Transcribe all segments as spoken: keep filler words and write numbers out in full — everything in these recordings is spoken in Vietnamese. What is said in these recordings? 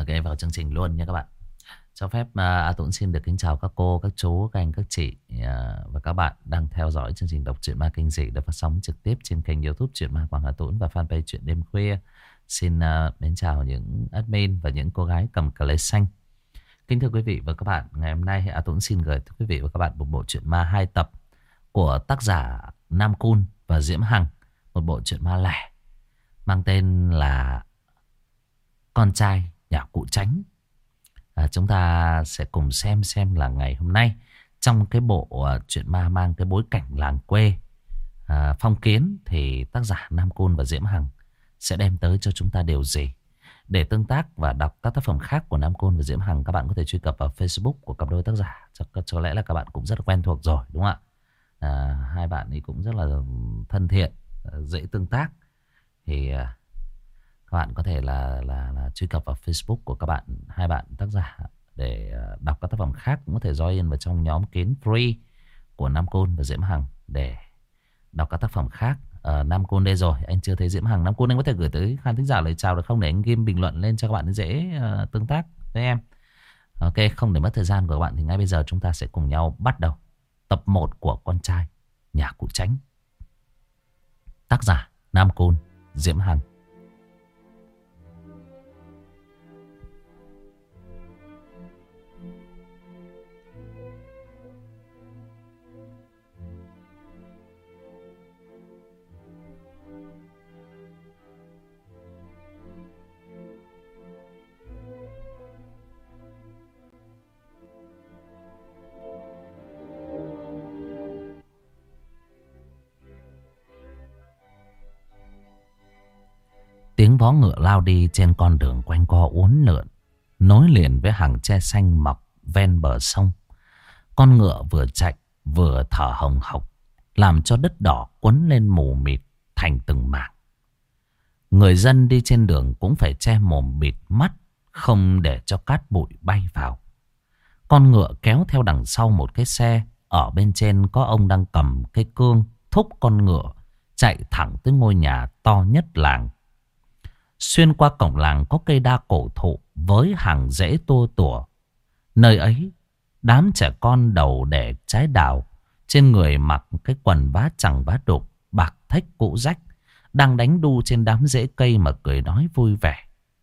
ngay vào chương trình luôn nha các bạn. Cho phép uh, A Tuấn xin được kính chào các cô, các chú, các anh, các chị uh, và các bạn đang theo dõi chương trình đọc truyện ma kinh dị được phát sóng trực tiếp trên kênh YouTube Truyện Ma Quảng A Tuấn và fanpage Truyện Đêm Khuya. Xin uh, mến chào những admin và những cô gái cầm cờ lê xanh. Kính thưa quý vị và các bạn, ngày hôm nay A Tuấn xin gửi tới quý vị và các bạn một bộ truyện ma hai tập của tác giả Nam Cun và Diễm Hằng, một bộ truyện ma lẻ mang tên là Con Trai Nhà Cụ Tránh. À, chúng ta sẽ cùng xem xem là ngày hôm nay trong cái bộ uh, truyện ma mang cái bối cảnh làng quê uh, phong kiến thì tác giả Nam Cun và Diễm Hằng sẽ đem tới cho chúng ta điều gì. Để tương tác và đọc các tác phẩm khác của Nam Cun và Diễm Hằng, các bạn có thể truy cập vào Facebook của cặp đôi tác giả. Cho, cho lẽ là các bạn cũng rất là quen thuộc rồi, đúng không ạ? À, hai bạn ấy cũng rất là thân thiện, dễ tương tác. Thì uh, các bạn có thể là, là, là truy cập vào Facebook của các bạn, hai bạn tác giả để uh, đọc các tác phẩm khác. Cũng có thể join vào trong nhóm kín free của Nam Cun và Diễm Hằng để đọc các tác phẩm khác. Uh, Nam Cun đây rồi, anh chưa thấy Diễm Hằng. Nam Cun anh có thể gửi tới khán thính giả lời chào được không, để anh ghim bình luận lên cho các bạn dễ uh, tương tác với em. Ok, không để mất thời gian của các bạn thì ngay bây giờ chúng ta sẽ cùng nhau bắt đầu tập một của Con Trai Nhà Cụ Tránh. Tác giả Nam Cun, Diễm Hằng. Tiếng vó ngựa lao đi trên con đường quanh co uốn lượn, nối liền với hàng tre xanh mọc ven bờ sông. Con ngựa vừa chạy vừa thở hồng hộc, làm cho đất đỏ quấn lên mù mịt thành từng mảng. Người dân đi trên đường cũng phải che mồm bịt mắt, không để cho cát bụi bay vào. Con ngựa kéo theo đằng sau một cái xe, ở bên trên có ông đang cầm cái cương thúc con ngựa chạy thẳng tới ngôi nhà to nhất làng. Xuyên qua cổng làng có cây đa cổ thụ với hàng rễ tua tủa. Nơi ấy, đám trẻ con đầu đẻ trái đào, trên người mặc cái quần vá chẳng vá đục, bạc thách cũ rách, đang đánh đu trên đám rễ cây mà cười nói vui vẻ.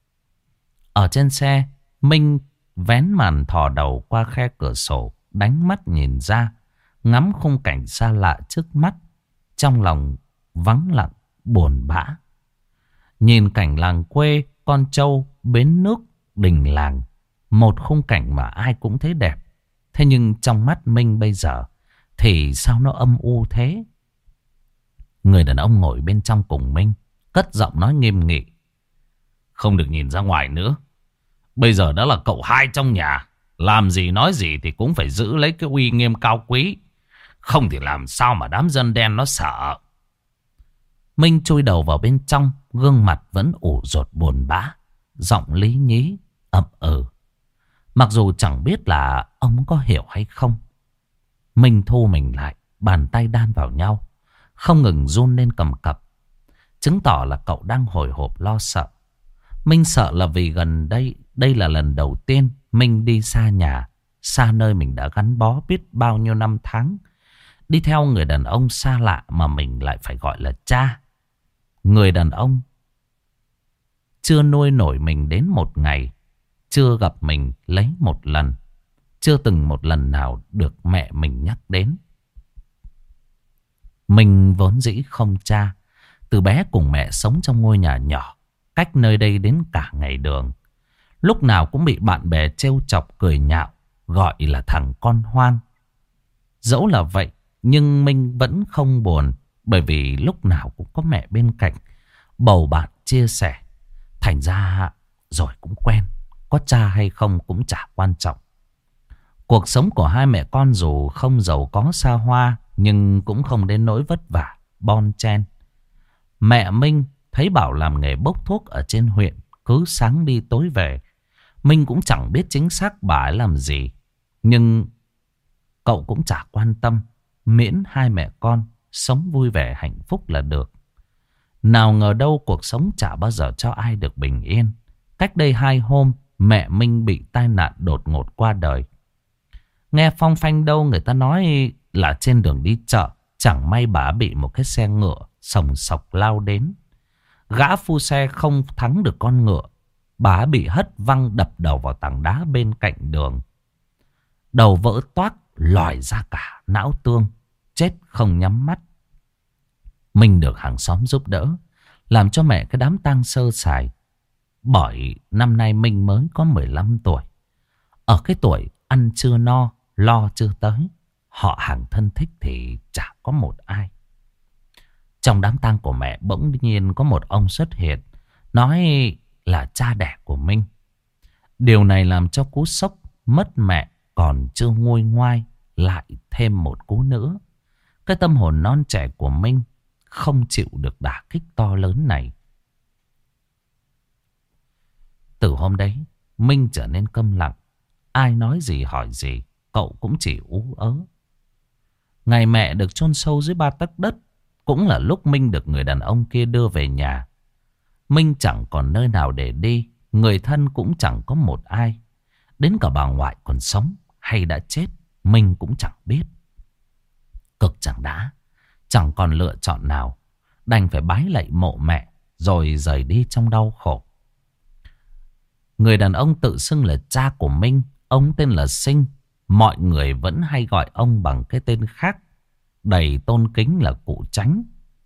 Ở trên xe, Minh vén màn thò đầu qua khe cửa sổ, đánh mắt nhìn ra, ngắm khung cảnh xa lạ trước mắt, trong lòng vắng lặng buồn bã. Nhìn cảnh làng quê, con trâu, bến nước, đình làng, một khung cảnh mà ai cũng thấy đẹp. Thế nhưng trong mắt Minh bây giờ thì sao nó âm u thế? Người đàn ông ngồi bên trong cùng Minh cất giọng nói nghiêm nghị: "Không được nhìn ra ngoài nữa. Bây giờ đã là cậu hai trong nhà, làm gì nói gì thì cũng phải giữ lấy cái uy nghiêm cao quý, không thì làm sao mà đám dân đen nó sợ." Minh chui đầu vào bên trong, gương mặt vẫn ủ rột buồn bã, giọng lý nhí, ậm ừ. Mặc dù chẳng biết là ông có hiểu hay không. Minh thu mình lại, bàn tay đan vào nhau, không ngừng run lên cầm cập, chứng tỏ là cậu đang hồi hộp lo sợ. Minh sợ là vì gần đây, đây là lần đầu tiên Minh đi xa nhà, xa nơi mình đã gắn bó biết bao nhiêu năm tháng. Đi theo người đàn ông xa lạ mà mình lại phải gọi là cha. Người đàn ông chưa nuôi nổi mình đến một ngày, chưa gặp mình lấy một lần, chưa từng một lần nào được mẹ mình nhắc đến. Mình vốn dĩ không cha, từ bé cùng mẹ sống trong ngôi nhà nhỏ, cách nơi đây đến cả ngày đường. Lúc nào cũng bị bạn bè trêu chọc cười nhạo, gọi là thằng con hoang. Dẫu là vậy, nhưng Minh vẫn không buồn, bởi vì lúc nào cũng có mẹ bên cạnh, bầu bạn chia sẻ. Thành ra rồi cũng quen, có cha hay không cũng chả quan trọng. Cuộc sống của hai mẹ con dù không giàu có xa hoa, nhưng cũng không đến nỗi vất vả, bon chen. Mẹ Minh thấy bảo làm nghề bốc thuốc ở trên huyện, cứ sáng đi tối về. Minh cũng chẳng biết chính xác bà ấy làm gì, nhưng cậu cũng chả quan tâm, miễn hai mẹ con sống vui vẻ hạnh phúc là được. Nào ngờ đâu cuộc sống chả bao giờ cho ai được bình yên. Cách đây hai hôm, mẹ Minh bị tai nạn đột ngột qua đời. Nghe phong phanh đâu người ta nói là trên đường đi chợ, chẳng may bà bị một cái xe ngựa sòng sọc lao đến. Gã phu xe không thắng được con ngựa, bà bị hất văng đập đầu vào tảng đá bên cạnh đường. Đầu vỡ toác, lòi ra cả não tương, chết không nhắm mắt. Minh được hàng xóm giúp đỡ, làm cho mẹ cái đám tang sơ sài. Bởi năm nay Minh mới có mười lăm tuổi. Ở cái tuổi ăn chưa no, lo chưa tới, họ hàng thân thích thì chả có một ai. Trong đám tang của mẹ bỗng nhiên có một ông xuất hiện, nói là cha đẻ của Minh. Điều này làm cho cú sốc mất mẹ còn chưa nguôi ngoai lại thêm một cú nữa. Cái tâm hồn non trẻ của Minh không chịu được đả kích to lớn này. Từ hôm đấy, Minh trở nên câm lặng. Ai nói gì hỏi gì, cậu cũng chỉ ú ớ. Ngày mẹ được chôn sâu dưới ba tấc đất cũng là lúc Minh được người đàn ông kia đưa về nhà. Minh chẳng còn nơi nào để đi, người thân cũng chẳng có một ai. Đến cả bà ngoại còn sống hay đã chết, Minh cũng chẳng biết. Cực chẳng đã, chẳng còn lựa chọn nào, đành phải bái lạy mộ mẹ rồi rời đi trong đau khổ. Người đàn ông tự xưng là cha của Minh, ông tên là Sinh. Mọi người vẫn hay gọi ông bằng cái tên khác, đầy tôn kính là cụ Chánh.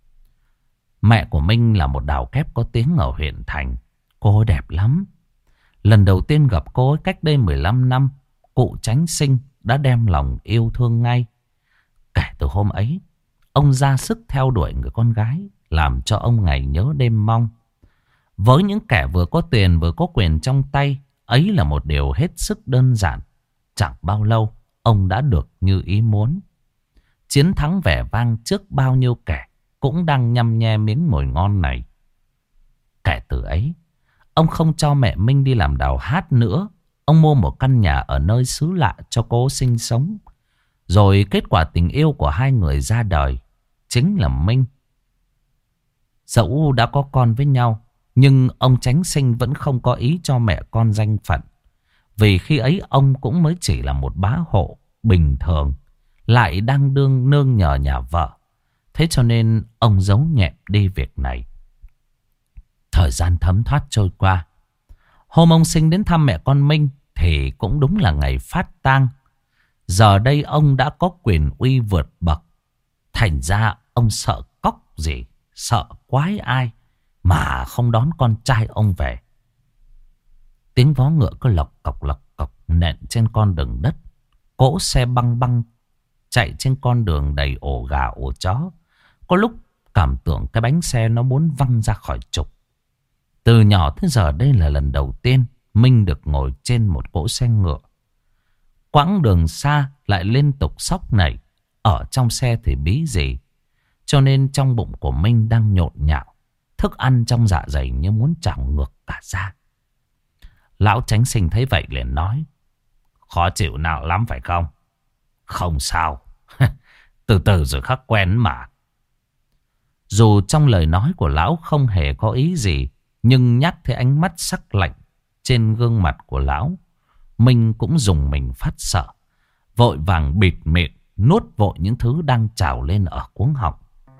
Mẹ của Minh là một đào kép có tiếng ở huyện thành. Cô ấy đẹp lắm. Lần đầu tiên gặp cô ấy cách đây mười lăm năm, cụ Chánh Sinh đã đem lòng yêu thương ngay. Kể từ hôm ấy, ông ra sức theo đuổi người con gái, làm cho ông ngày nhớ đêm mong. Với những kẻ vừa có tiền vừa có quyền trong tay, ấy là một điều hết sức đơn giản. Chẳng bao lâu, ông đã được như ý muốn. Chiến thắng vẻ vang trước bao nhiêu kẻ cũng đang nhăm nhe miếng mồi ngon này. Kể từ ấy, ông không cho mẹ Minh đi làm đào hát nữa. Ông mua một căn nhà ở nơi xứ lạ cho cô sinh sống. Rồi kết quả tình yêu của hai người ra đời chính là Minh. Dẫu đã có con với nhau, nhưng ông Chánh Sinh vẫn không có ý cho mẹ con danh phận. Vì khi ấy ông cũng mới chỉ là một bá hộ bình thường, lại đang đương nương nhờ nhà vợ. Thế cho nên ông giấu nhẹm đi việc này. Thời gian thấm thoát trôi qua. Hôm ông Sinh đến thăm mẹ con Minh thì cũng đúng là ngày phát tang. Giờ đây ông đã có quyền uy vượt bậc. Thành ra ông sợ cóc gì, sợ quái ai mà không đón con trai ông về. Tiếng vó ngựa cứ lộc cọc lộc cọc nện trên con đường đất. Cỗ xe băng băng chạy trên con đường đầy ổ gà ổ chó. Có lúc cảm tưởng cái bánh xe nó muốn văng ra khỏi trục. Từ nhỏ tới giờ đây là lần đầu tiên Minh được ngồi trên một cỗ xe ngựa. Quãng đường xa lại liên tục xóc nảy. Ở trong xe thì bí gì. Cho nên trong bụng của Minh đang nhộn nhạo. Thức ăn trong dạ dày như muốn trào ngược cả ra. Lão Chánh Sinh thấy vậy liền nói: khó chịu nào lắm phải không? Không sao. Từ từ rồi khắc quen mà. Dù trong lời nói của lão không hề có ý gì, nhưng nhắc thấy ánh mắt sắc lạnh trên gương mặt của lão, Minh cũng dùng mình phát sợ. Vội vàng bịt miệng, nuốt vội những thứ đang trào lên ở cuống họng.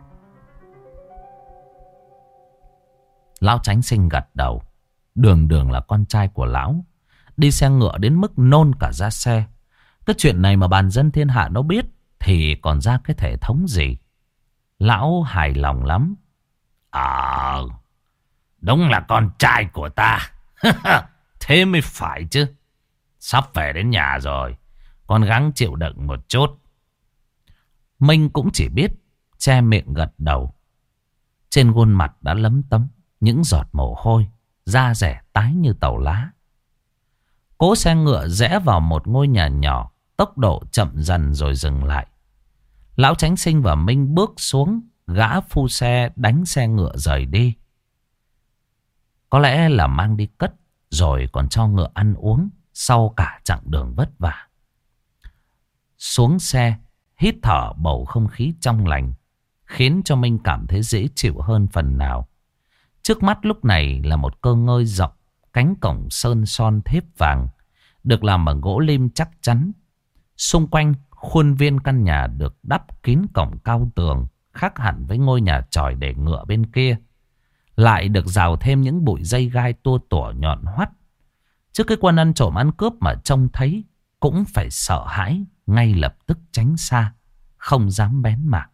Lão Chánh Sinh gật đầu. Đường đường là con trai của lão, đi xe ngựa đến mức nôn cả ra xe. Cái chuyện này mà bàn dân thiên hạ nó biết thì còn ra cái thể thống gì. Lão hài lòng lắm. Ờ, à, đúng là con trai của ta. Thế mới phải chứ. Sắp về đến nhà rồi, con gắng chịu đựng một chút. Minh cũng chỉ biết che miệng gật đầu. Trên khuôn mặt đã lấm tấm những giọt mồ hôi, da rẻ tái như tàu lá. Cỗ xe ngựa rẽ vào một ngôi nhà nhỏ, tốc độ chậm dần rồi dừng lại. Lão Chánh Sinh và Minh bước xuống, gã phu xe đánh xe ngựa rời đi. Có lẽ là mang đi cất, rồi còn cho ngựa ăn uống sau cả chặng đường vất vả. Xuống xe, hít thở bầu không khí trong lành, khiến cho Minh cảm thấy dễ chịu hơn phần nào. Trước mắt lúc này là một cơ ngơi rộng, cánh cổng sơn son thép vàng, được làm bằng gỗ lim chắc chắn. Xung quanh khuôn viên căn nhà được đắp kín cổng cao tường, khác hẳn với ngôi nhà chòi để ngựa bên kia. Lại được rào thêm những bụi dây gai tua tủa nhọn hoắt. Trước cái quân ăn trộm ăn cướp mà trông thấy cũng phải sợ hãi, ngay lập tức tránh xa, không dám bén mảng.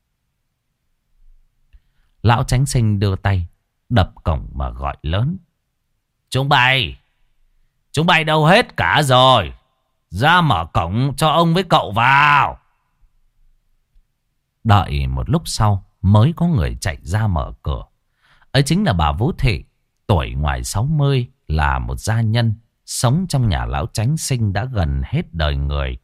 Lão Chánh Sinh đưa tay đập cổng mà gọi lớn: "Chúng bay! Chúng bay đâu hết cả rồi? Ra mở cổng cho ông với cậu vào." Đợi một lúc sau mới có người chạy ra mở cửa. Ấy chính là bà Vũ Thị, tuổi ngoài sáu mươi, là một gia nhân sống trong nhà lão Chánh Sinh đã gần hết đời người.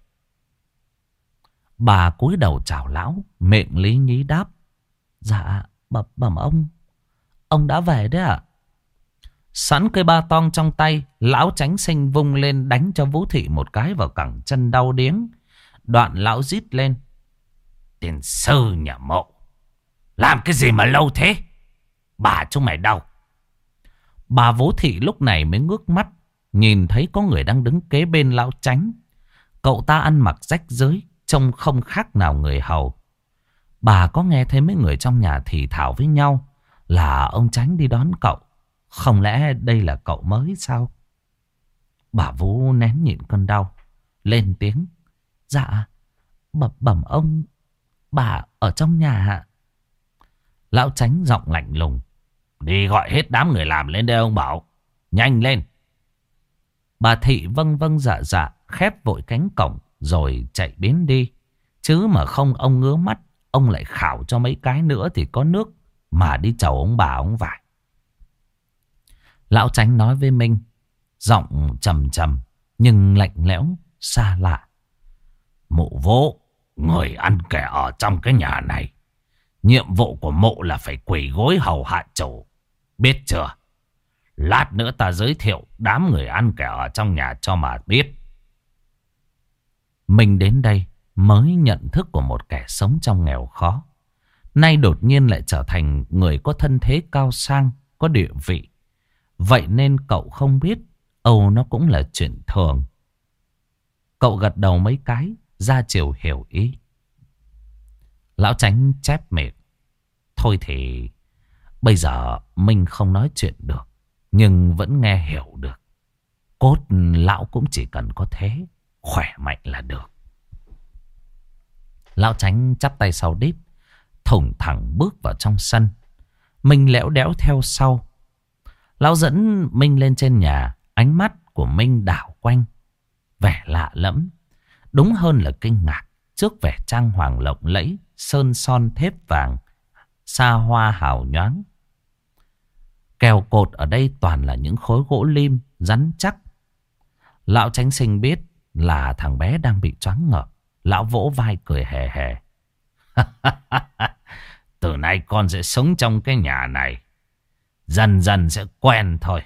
Bà cúi đầu chào lão, miệng lý nhí đáp: "Dạ, bẩm bẩm ông, ông đã về đấy ạ." Sẵn cây ba tong trong tay, lão Chánh Sinh vung lên đánh cho Vũ Thị một cái vào cẳng chân đau điếng. Đoạn lão rít lên: "Tiền sư nhà Mộ, làm cái gì mà lâu thế? Bà chúng mày đâu?" Bà Vũ Thị lúc này mới ngước mắt, nhìn thấy có người đang đứng kế bên lão Chánh. Cậu ta ăn mặc rách rưới, trông không khác nào người hầu. Bà có nghe thấy mấy người trong nhà thì thào với nhau là ông Chánh đi đón cậu. Không lẽ đây là cậu mới sao? Bà Vũ nén nhịn cơn đau, lên tiếng: "Dạ, bẩm bẩm ông, bà ở trong nhà ạ." Lão Chánh giọng lạnh lùng: "Đi gọi hết đám người làm lên đây ông bảo. Nhanh lên." Bà Thị vâng vâng dạ dạ, khép vội cánh cổng rồi chạy biến đi. Chứ mà không ông ngứa mắt, ông lại khảo cho mấy cái nữa thì có nước mà đi chầu ông bà ông vải. Lão Chánh nói với Minh, giọng trầm trầm nhưng lạnh lẽo xa lạ: "Mụ Vô, người ăn kẻ ở trong cái nhà này, nhiệm vụ của mụ là phải quỳ gối hầu hạ chủ, biết chưa? Lát nữa ta giới thiệu đám người ăn kẻ ở trong nhà cho mà biết." Mình đến đây mới nhận thức của một kẻ sống trong nghèo khó, nay đột nhiên lại trở thành người có thân thế cao sang, có địa vị. Vậy nên cậu không biết Âu nó cũng là chuyện thường. Cậu gật đầu mấy cái, ra chiều hiểu ý. Lão Chánh chép miệng: "Thôi thì bây giờ mình không nói chuyện được, nhưng vẫn nghe hiểu được. Cốt lão cũng chỉ cần có thế, khỏe mạnh là được." Lão Chánh chắp tay sau đít, thủng thẳng bước vào trong sân. Minh lẽo đẽo theo sau. Lão dẫn Minh lên trên nhà. Ánh mắt của Minh đảo quanh, vẻ lạ lẫm, đúng hơn là kinh ngạc trước vẻ trang hoàng lộng lẫy, sơn son thép vàng, xa hoa hào nhoáng. Kèo cột ở đây toàn là những khối gỗ lim rắn chắc. Lão Chánh Sinh biết là thằng bé đang bị choáng ngợp. Lão vỗ vai cười hề hề: "Từ nay con sẽ sống trong cái nhà này, dần dần sẽ quen thôi."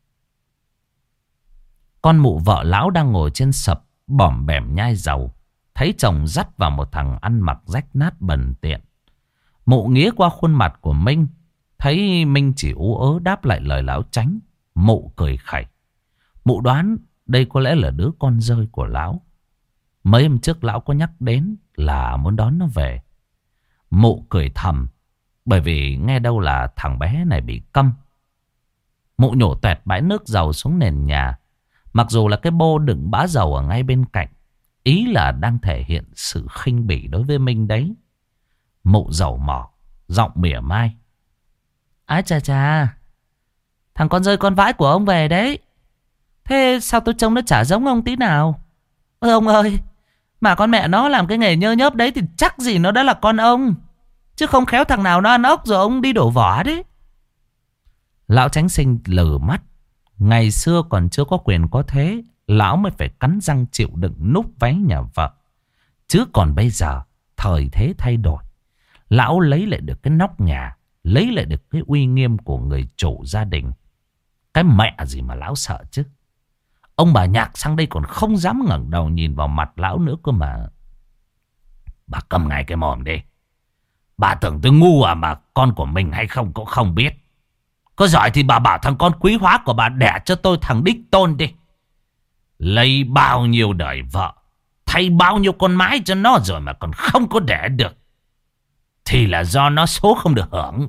Con mụ vợ lão đang ngồi trên sập bỏm bẻm nhai dầu, thấy chồng dắt vào một thằng ăn mặc rách nát bần tiện. Mụ nghía qua khuôn mặt của Minh, thấy Minh chỉ ú ớ đáp lại lời lão Chánh. Mụ cười khẩy. Mụ đoán đây có lẽ là đứa con rơi của lão. Mấy hôm trước lão có nhắc đến là muốn đón nó về. Mụ cười thầm, bởi vì nghe đâu là thằng bé này bị câm. Mụ nhổ toẹt bãi nước dầu xuống nền nhà. Mặc dù là cái bô đựng bã dầu ở ngay bên cạnh, ý là đang thể hiện sự khinh bỉ đối với Minh đấy. Mụ dầu mỏ, giọng mỉa mai: "Ái chà chà, thằng con rơi con vãi của ông về đấy. Thế sao tôi trông nó chả giống ông tí nào? Ôi ông ơi, mà con mẹ nó làm cái nghề nhơ nhớp đấy thì chắc gì nó đã là con ông. Chứ không khéo thằng nào nó ăn ốc rồi ông đi đổ vỏ đấy." Lão Chánh Sinh lừ mắt. Ngày xưa còn chưa có quyền có thế, lão mới phải cắn răng chịu đựng núp váy nhà vợ. Chứ còn bây giờ, thời thế thay đổi. Lão lấy lại được cái nóc nhà, lấy lại được cái uy nghiêm của người chủ gia đình. Cái mẹ gì mà lão sợ chứ. Ông bà Nhạc sang đây còn không dám ngẩng đầu nhìn vào mặt lão nữa cơ mà. "Bà cầm ngay cái mồm đi. Bà tưởng tôi ngu à mà con của mình hay không cũng không biết. Có giỏi thì bà bảo thằng con quý hóa của bà đẻ cho tôi thằng đích tôn đi. Lấy bao nhiêu đời vợ, thay bao nhiêu con mái cho nó rồi mà còn không có đẻ được, thì là do nó số không được hưởng.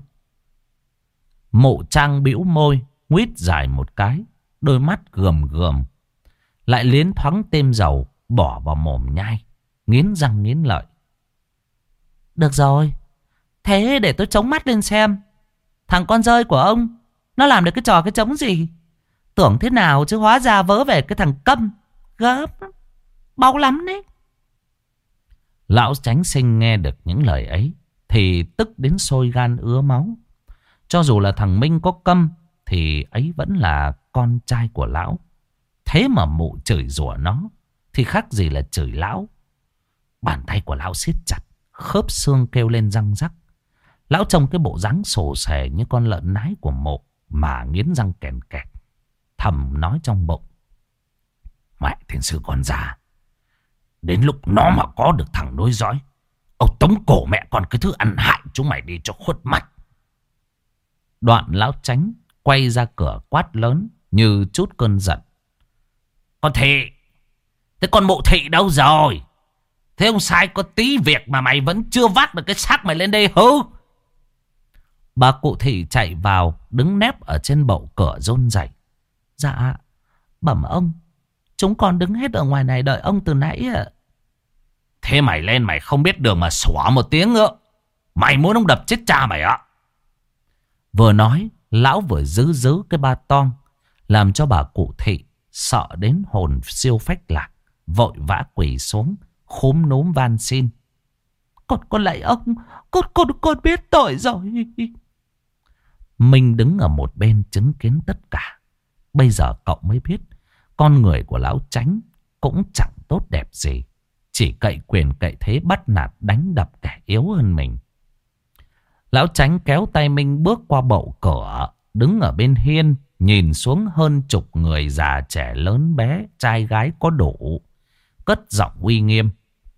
Mụ Trang bĩu môi, nguyết dài một cái, đôi mắt gườm gườm, lại liến thoáng thêm dầu bỏ vào mồm nhai, nghiến răng nghiến lợi. Được rồi, thế để tôi chống mắt lên xem thằng con rơi của ông nó làm được cái trò cái trống gì. Tưởng thế nào chứ hóa ra vớ về cái thằng câm gớm, báu lắm đấy. Lão Chánh Sinh nghe được những lời ấy thì tức đến sôi gan ứa máu. Cho dù là thằng Minh có câm thì ấy vẫn là con trai của lão. Thế mà mụ chửi rủa nó thì khác gì là chửi lão. Bàn tay của lão siết chặt, khớp xương kêu lên răng rắc. Lão trông cái bộ dáng sồ sề như con lợn nái của mụ mà nghiến răng kèn kẹt, thầm nói trong bụng: mẹ thiên sư con già, đến lúc nó mà có được thằng nối dõi, ông tống cổ mẹ con cái thứ ăn hại chúng mày đi cho khuất mắt. Đoạn lão Chánh quay ra cửa quát lớn như chút cơn giận: con Thị, thế con mụ Thị đâu rồi? Thế ông sai có tí việc mà mày vẫn chưa vác được cái xác mày lên đây hư? Bà cụ Thị chạy vào, đứng nép ở trên bậu cửa run rẩy. Dạ, bẩm ông, chúng con đứng hết ở ngoài này đợi ông từ nãy ạ. Thế mày lên mày không biết đường mà xóa một tiếng nữa, mày muốn ông đập chết cha mày ạ? Vừa nói, lão vừa giữ giữ cái ba toang, làm cho bà cụ Thị sợ đến hồn siêu phách lạc, vội vã quỳ xuống, khúm núm van xin: Con con lạy ông, con con con biết tội rồi. Minh đứng ở một bên chứng kiến tất cả. Bây giờ cậu mới biết con người của lão Chánh cũng chẳng tốt đẹp gì, chỉ cậy quyền cậy thế bắt nạt đánh đập kẻ yếu hơn mình. Lão Chánh kéo tay Minh bước qua bậu cửa, đứng ở bên hiên, nhìn xuống hơn chục người già trẻ lớn bé, trai gái có đủ, cất giọng uy nghiêm: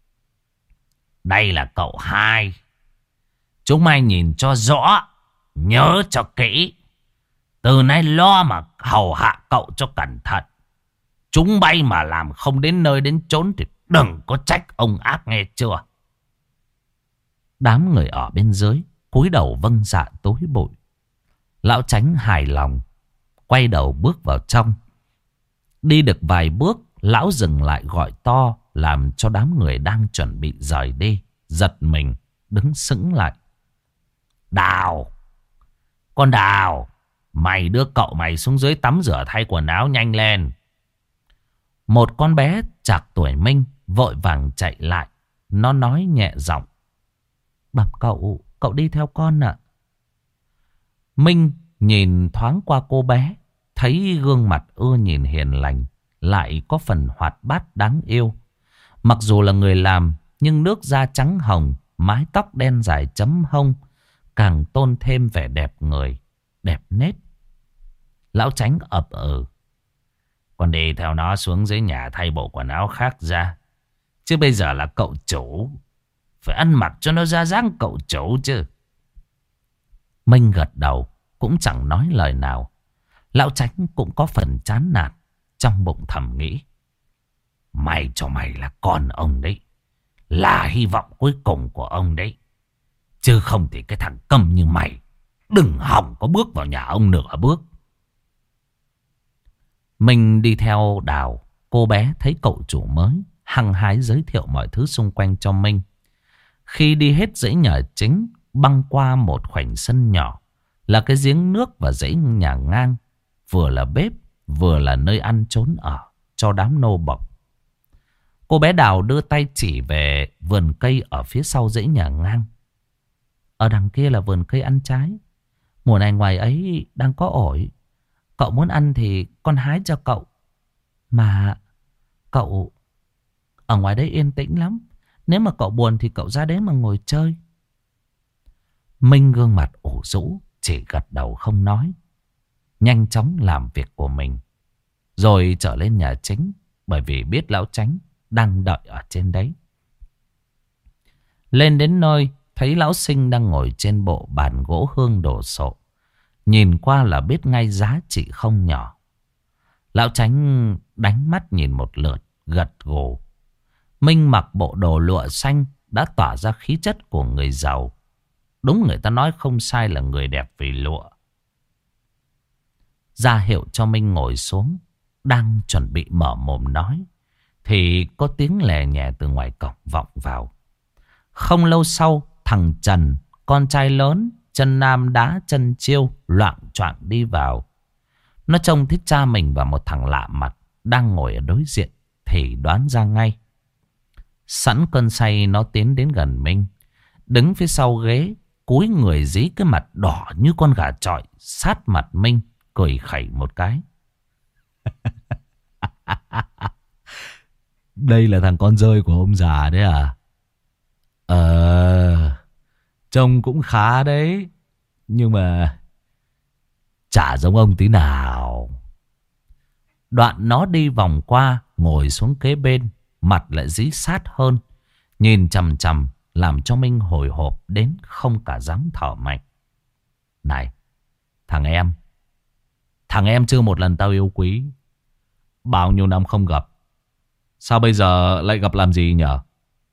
Đây là cậu hai, chúng mày nhìn cho rõ, nhớ cho kỹ, từ nay lo mà hầu hạ cậu cho cẩn thận. Chúng bay mà làm không đến nơi đến chốn thì đừng có trách ông ác, nghe chưa? Đám người ở bên dưới cúi đầu vâng dạ tối bụi. Lão Chánh hài lòng, quay đầu bước vào trong. Đi được vài bước, lão dừng lại gọi to, làm cho đám người đang chuẩn bị rời đi giật mình, đứng sững lại. Đào, con Đào, mày đưa cậu mày xuống dưới tắm rửa thay quần áo nhanh lên. Một con bé trạc tuổi Minh vội vàng chạy lại. Nó nói nhẹ giọng: Bẩm cậu, cậu đi theo con ạ. Minh nhìn thoáng qua cô bé, thấy gương mặt ưa nhìn hiền lành, lại có phần hoạt bát đáng yêu. Mặc dù là người làm, nhưng nước da trắng hồng, mái tóc đen dài chấm hông, càng tôn thêm vẻ đẹp người, đẹp nết. Lão Chánh ậm ừ: Con đi theo nó xuống dưới nhà thay bộ quần áo khác ra. Chứ bây giờ là cậu chủ, phải ăn mặc cho nó ra dáng cậu chủ chứ. Minh gật đầu, cũng chẳng nói lời nào. Lão Chánh cũng có phần chán nản, trong bụng thầm nghĩ: May cho mày là con ông đấy, là hy vọng cuối cùng của ông đấy. Chứ không thì cái thằng câm như mày đừng hòng có bước vào nhà ông nửa bước. Mình đi theo Đào. Cô bé thấy cậu chủ mới, hăng hái giới thiệu mọi thứ xung quanh cho Minh. Khi đi hết dãy nhà chính, băng qua một khoảnh sân nhỏ, là cái giếng nước và dãy nhà ngang, vừa là bếp, vừa là nơi ăn trốn ở cho đám nô bộc. Cô bé Đào đưa tay chỉ về vườn cây ở phía sau dãy nhà ngang. Ở đằng kia là vườn cây ăn trái. Mùa này ngoài ấy đang có ổi. Cậu muốn ăn thì con hái cho cậu. Mà cậu, ở ngoài đấy yên tĩnh lắm. Nếu mà cậu buồn thì cậu ra đấy mà ngồi chơi. Minh gương mặt ủ rũ, chỉ gật đầu không nói, nhanh chóng làm việc của mình, rồi trở lên nhà chính, bởi vì biết lão Chánh đang đợi ở trên đấy. Lên đến nơi, thấy lão Sinh đang ngồi trên bộ bàn gỗ hương đồ sộ. nhìn qua là biết ngay giá trị không nhỏ. Lão Chánh đánh mắt nhìn một lượt, gật gù. Minh mặc bộ đồ lụa xanh đã tỏa ra khí chất của người giàu. Đúng, người ta nói không sai là người đẹp vì lụa. Ra hiệu cho Minh ngồi xuống, đang chuẩn bị mở mồm nói, thì có tiếng lè nhẹ từ ngoài cổng vọng vào. Không lâu sau, thằng Trần, con trai lớn, chân nam đá chân chiêu, loạng choạng đi vào. Nó trông thấy cha mình và một thằng lạ mặt đang ngồi ở đối diện thì đoán ra ngay. Sẵn cơn say, nó tiến đến gần Minh, đứng phía sau ghế, cúi người dí cái mặt đỏ như con gà chọi sát mặt Minh, cười khẩy một cái. Đây là thằng con rơi của ông già đấy à? Ờ, trông cũng khá đấy, nhưng mà chả giống ông tí nào. Đoạn nó đi vòng qua, ngồi xuống kế bên, mặt lại dí sát hơn, nhìn chằm chằm, làm cho Minh hồi hộp đến không cả dám thở mạnh. Này, thằng em, thằng em chưa một lần tao yêu quý. Bao nhiêu năm không gặp, sao bây giờ lại gặp làm gì nhở?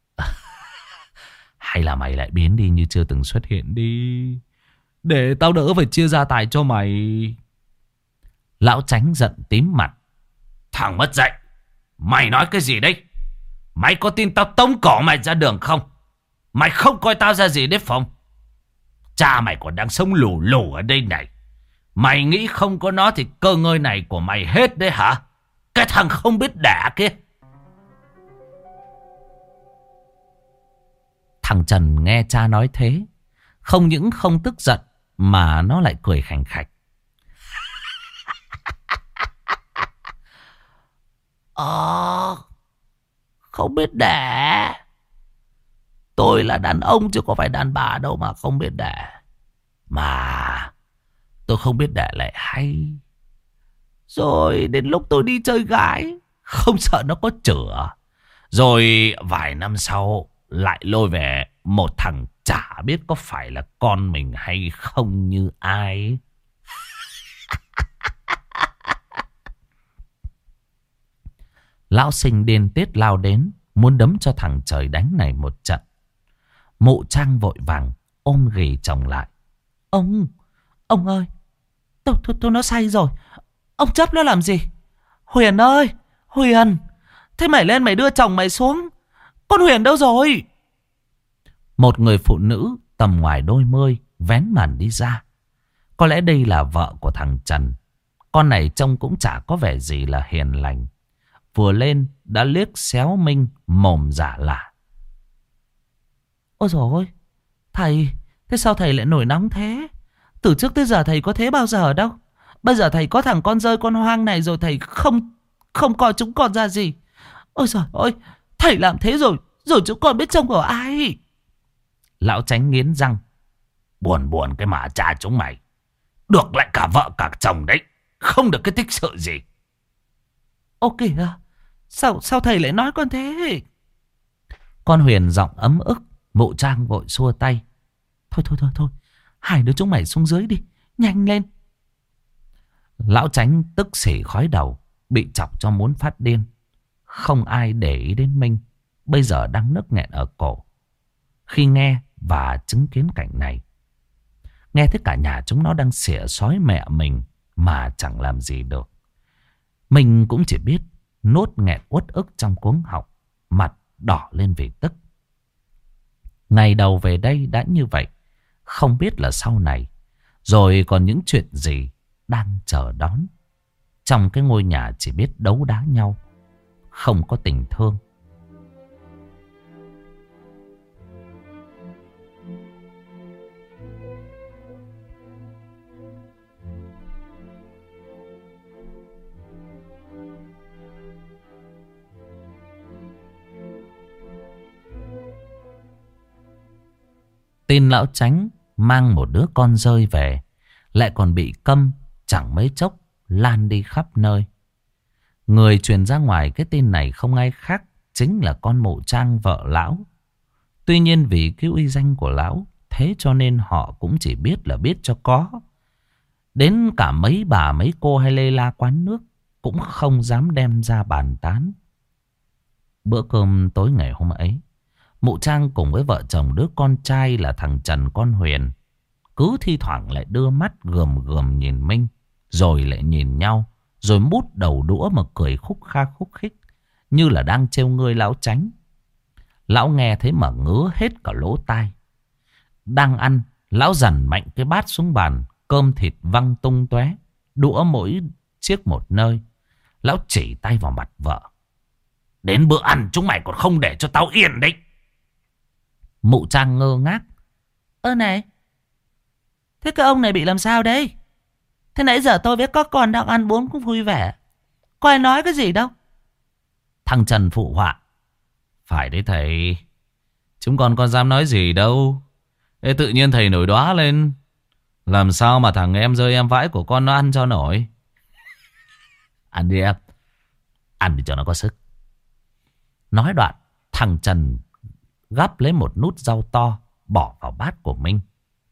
Hay là mày lại biến đi như chưa từng xuất hiện đi, để tao đỡ phải chia gia tài cho mày. Lão Chánh giận tím mặt. Thằng mất dạy, mày nói cái gì đấy? Mày có tin tao tống cổ mày ra đường không? Mày không coi tao ra gì đấy không? Cha mày còn đang sống lù lù ở đây này. Mày nghĩ không có nó thì cơ ngơi này của mày hết đấy hả? Cái thằng không biết đẻ kia. Thằng Trần nghe cha nói thế, không những không tức giận mà nó lại cười khành khạch. Ờ, không biết đẻ. Tôi là đàn ông chứ có phải đàn bà đâu mà không biết đẻ. Mà tôi không biết đẻ lại hay. Rồi đến lúc tôi đi chơi gái, không sợ nó có chữa. Rồi vài năm sau lại lôi về một thằng chả biết có phải là con mình hay không như ai. Lão Sinh điên tiết lao đến, muốn đấm cho thằng trời đánh này một trận. Mụ Trang vội vàng ôm ghì chồng lại. Ông, ông ơi, tôi, tôi, tôi nó say rồi. Ông chấp nó làm gì? Huyền ơi, Huyền, thế mày lên mày đưa chồng mày xuống. Con Huyền đâu rồi? Một người phụ nữ tầm ngoài đôi mươi vén màn đi ra. Có lẽ đây là vợ của thằng Trần. Con này trông cũng chả có vẻ gì là hiền lành. Vừa lên đã liếc xéo Minh mồm giả lả. Ôi dồi ôi, thầy, thế sao thầy lại nổi nóng thế? Từ trước tới giờ thầy có thế bao giờ đâu. Bây giờ thầy có thằng con rơi con hoang này rồi thầy không không coi chúng con ra gì. Ôi giời ơi, thầy làm thế rồi, rồi chúng con biết trông của ai? Lão Chánh nghiến răng. Buồn buồn cái mà cha chúng mày. Được lại cả vợ cả chồng đấy, không được cái tích sự gì. Ô kìa, sao, sao thầy lại nói con thế? Con Huyền giọng ấm ức. Mụ Trang vội xua tay. Thôi thôi thôi thôi, hai đứa chúng mày xuống dưới đi, nhanh lên. Lão Chánh tức xỉ khói đầu, bị chọc cho muốn phát điên. Không ai để ý đến Minh, bây giờ đang nức nghẹn ở cổ khi nghe và chứng kiến cảnh này. Nghe thấy cả nhà chúng nó đang xỉa xói mẹ mình mà chẳng làm gì được. Mình cũng chỉ biết nốt nghẹn uất ức trong cuống họng, mặt đỏ lên vì tức. Ngày đầu về đây đã như vậy, không biết là sau này rồi còn những chuyện gì đang chờ đón. Trong cái ngôi nhà chỉ biết đấu đá nhau, không có tình thương. Tin lão Chánh mang một đứa con rơi về, lại còn bị câm, chẳng mấy chốc lan đi khắp nơi. Người truyền ra ngoài cái tin này không ai khác, chính là con Mụ Trang vợ lão. Tuy nhiên vì cái uy danh của lão, thế cho nên họ cũng chỉ biết là biết cho có. Đến cả mấy bà mấy cô hay lê la quán nước cũng không dám đem ra bàn tán. Bữa cơm tối ngày hôm ấy, mụ Trang cùng với vợ chồng đứa con trai là thằng Trần con Huyền cứ thi thoảng lại đưa mắt gườm gườm nhìn Minh, rồi lại nhìn nhau, rồi mút đầu đũa mà cười khúc kha khúc khích, như là đang trêu ngươi lão Chánh. Lão nghe thấy mà ngứa hết cả lỗ tai. Đang ăn, lão dằn mạnh cái bát xuống bàn, cơm thịt văng tung tóe, đũa mỗi chiếc một nơi. Lão chỉ tay vào mặt vợ. Đến bữa ăn chúng mày còn không để cho tao yên đấy. Mụ Trang ngơ ngác. Ơ này, thế cái ông này bị làm sao đấy? Thế nãy giờ tôi với các con đang ăn uống cũng vui vẻ, có ai nói cái gì đâu. Thằng Trần phụ họa. Phải đấy thầy, chúng con có dám nói gì đâu. Ê, tự nhiên thầy nổi đoá lên, làm sao mà thằng em rơi em vãi của con nó ăn cho nổi. Ăn đi em, ăn đi cho nó có sức. Nói đoạn, thằng Trần gắp lấy một nút rau to bỏ vào bát của Minh.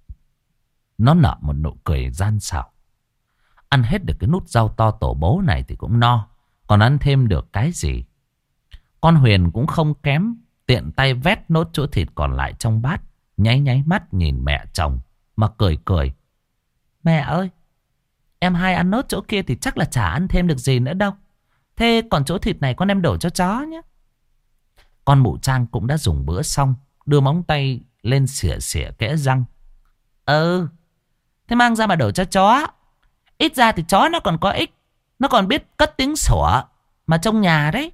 Nó nở một nụ cười gian xảo. Ăn hết được cái nút rau to tổ bố này thì cũng no, còn ăn thêm được cái gì. Con Huyền cũng không kém, tiện tay vét nốt chỗ thịt còn lại trong bát, nháy nháy mắt nhìn mẹ chồng mà cười cười. Mẹ ơi, em hai ăn nốt chỗ kia thì chắc là chả ăn thêm được gì nữa đâu. Thế còn chỗ thịt này con em đổ cho chó nhé. Con mụ Trang cũng đã dùng bữa xong, đưa móng tay lên xỉa xỉa kẽ răng. Ừ, thế mang ra mà đổ cho chó. Ít ra thì chó nó còn có ích, nó còn biết cất tiếng sủa mà trong nhà đấy.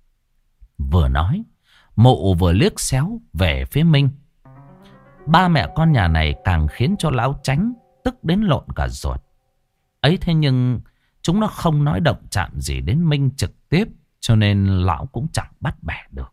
Vừa nói, mụ vừa liếc xéo về phía Minh. Ba mẹ con nhà này càng khiến cho lão Chánh tức đến lộn cả ruột. Ấy thế nhưng chúng nó không nói động chạm gì đến Minh trực tiếp, cho nên lão cũng chẳng bắt bẻ được.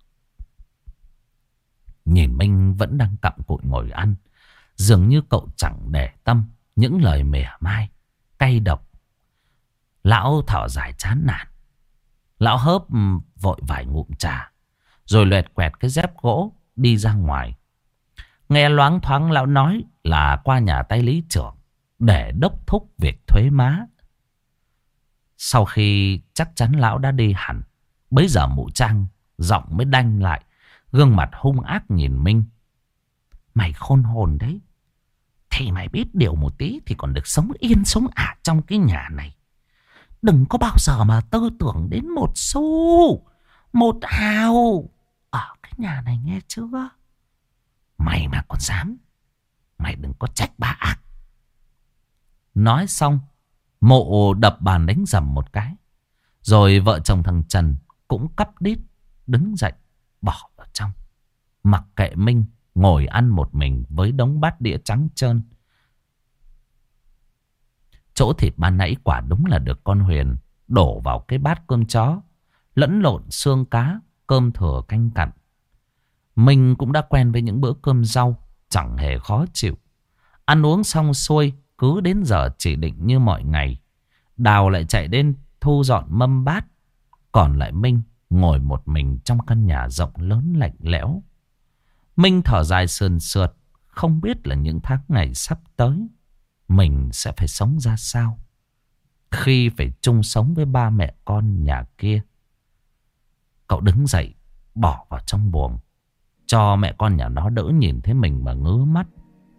Nhìn Minh vẫn đang cặm cụi ngồi ăn, dường như cậu chẳng để tâm những lời mỉa mai cay độc. Lão thở dài chán nản. Lão hớp vội vài ngụm trà, rồi loẹt quẹt cái dép gỗ đi ra ngoài. Nghe loáng thoáng lão nói là qua nhà tay lý trưởng để đốc thúc việc thuế má. Sau khi chắc chắn lão đã đi hẳn, bấy giờ mụ Trang giọng mới đanh lại, gương mặt hung ác nhìn Minh. Mày khôn hồn đấy, thì mày biết điều một tí thì còn được sống yên sống ả trong cái nhà này. Đừng có bao giờ mà tư tưởng đến một xu, một hào ở cái nhà này, nghe chưa? Mày mà còn dám, mày đừng có trách bà ác. Nói xong, mộ đập bàn đánh rầm một cái. Rồi vợ chồng thằng Trần cũng cắp đít đứng dậy bỏ vào trong, mặc kệ Minh ngồi ăn một mình với đống bát đĩa trắng trơn. Chỗ thịt ban nãy quả đúng là được con Huyền đổ vào cái bát cơm chó, lẫn lộn xương cá, cơm thừa canh cặn. Mình cũng đã quen với những bữa cơm rau, chẳng hề khó chịu. Ăn uống xong xuôi, cứ đến giờ chỉ định như mọi ngày, Đào lại chạy đến thu dọn mâm bát. Còn lại Minh ngồi một mình trong căn nhà rộng lớn lạnh lẽo. Minh thở dài sườn sượt, không biết là những tháng ngày sắp tới mình sẽ phải sống ra sao khi phải chung sống với ba mẹ con nhà kia. Cậu đứng dậy bỏ vào trong buồng, cho mẹ con nhà nó đỡ nhìn thấy mình mà ngứa mắt.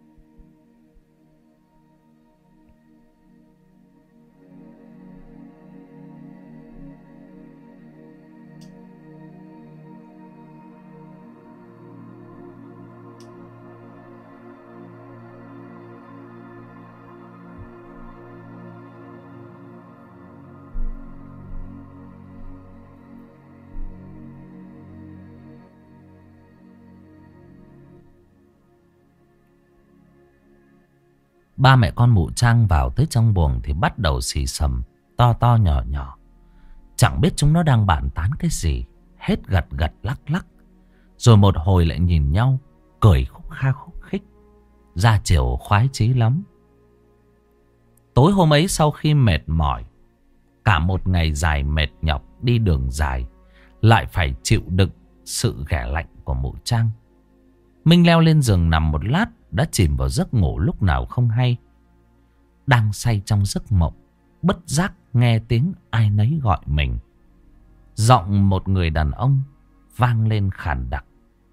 Ba mẹ con mụ Trang vào tới trong buồng thì bắt đầu xì xầm, to to nhỏ nhỏ. Chẳng biết chúng nó đang bàn tán cái gì, hết gật gật lắc lắc. Rồi một hồi lại nhìn nhau, cười khúc kha khúc khích, ra chiều khoái chí lắm. Tối hôm ấy sau khi mệt mỏi, cả một ngày dài mệt nhọc đi đường dài, lại phải chịu đựng sự ghẻ lạnh của mụ Trang, Minh leo lên giường nằm một lát, đã chìm vào giấc ngủ lúc nào không hay. đang say trong giấc mộng, bất giác nghe tiếng ai nấy gọi mình. Giọng một người đàn ông vang lên khàn đặc.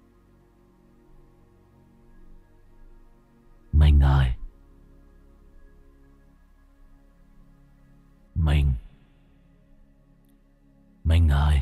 Mình ơi! Mình! Mình ơi!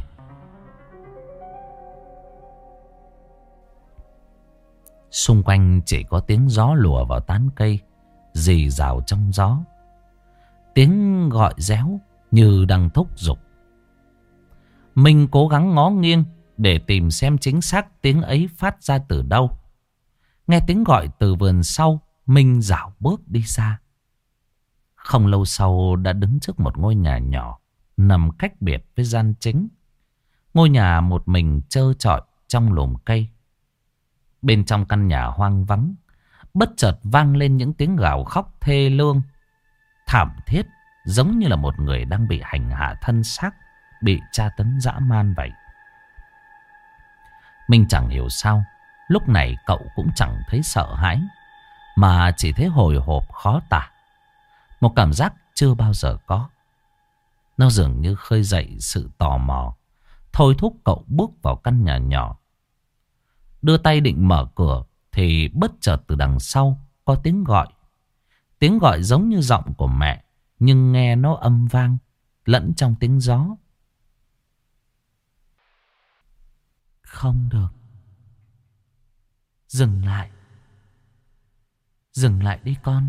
Xung quanh chỉ có tiếng gió lùa vào tán cây, rì rào trong gió. Tiếng gọi réo như đang thúc giục. Mình cố gắng ngó nghiêng để tìm xem chính xác tiếng ấy phát ra từ đâu. Nghe tiếng gọi từ vườn sau, Minh dạo bước đi xa. Không lâu sau đã đứng trước một ngôi nhà nhỏ nằm cách biệt với gian chính. Ngôi nhà một mình trơ trọi trong lùm cây. Bên trong căn nhà hoang vắng, bất chợt vang lên những tiếng gào khóc thê lương, thảm thiết, giống như là một người đang bị hành hạ thân xác, bị tra tấn dã man vậy. Mình chẳng hiểu sao, lúc này cậu cũng chẳng thấy sợ hãi, mà chỉ thấy hồi hộp khó tả. Một cảm giác chưa bao giờ có. Nó dường như khơi dậy sự tò mò, thôi thúc cậu bước vào căn nhà nhỏ. Đưa tay định mở cửa thì bất chợt từ đằng sau có tiếng gọi. Tiếng gọi giống như giọng của mẹ, nhưng nghe nó âm vang lẫn trong tiếng gió. Không được. Dừng lại. Dừng lại đi con.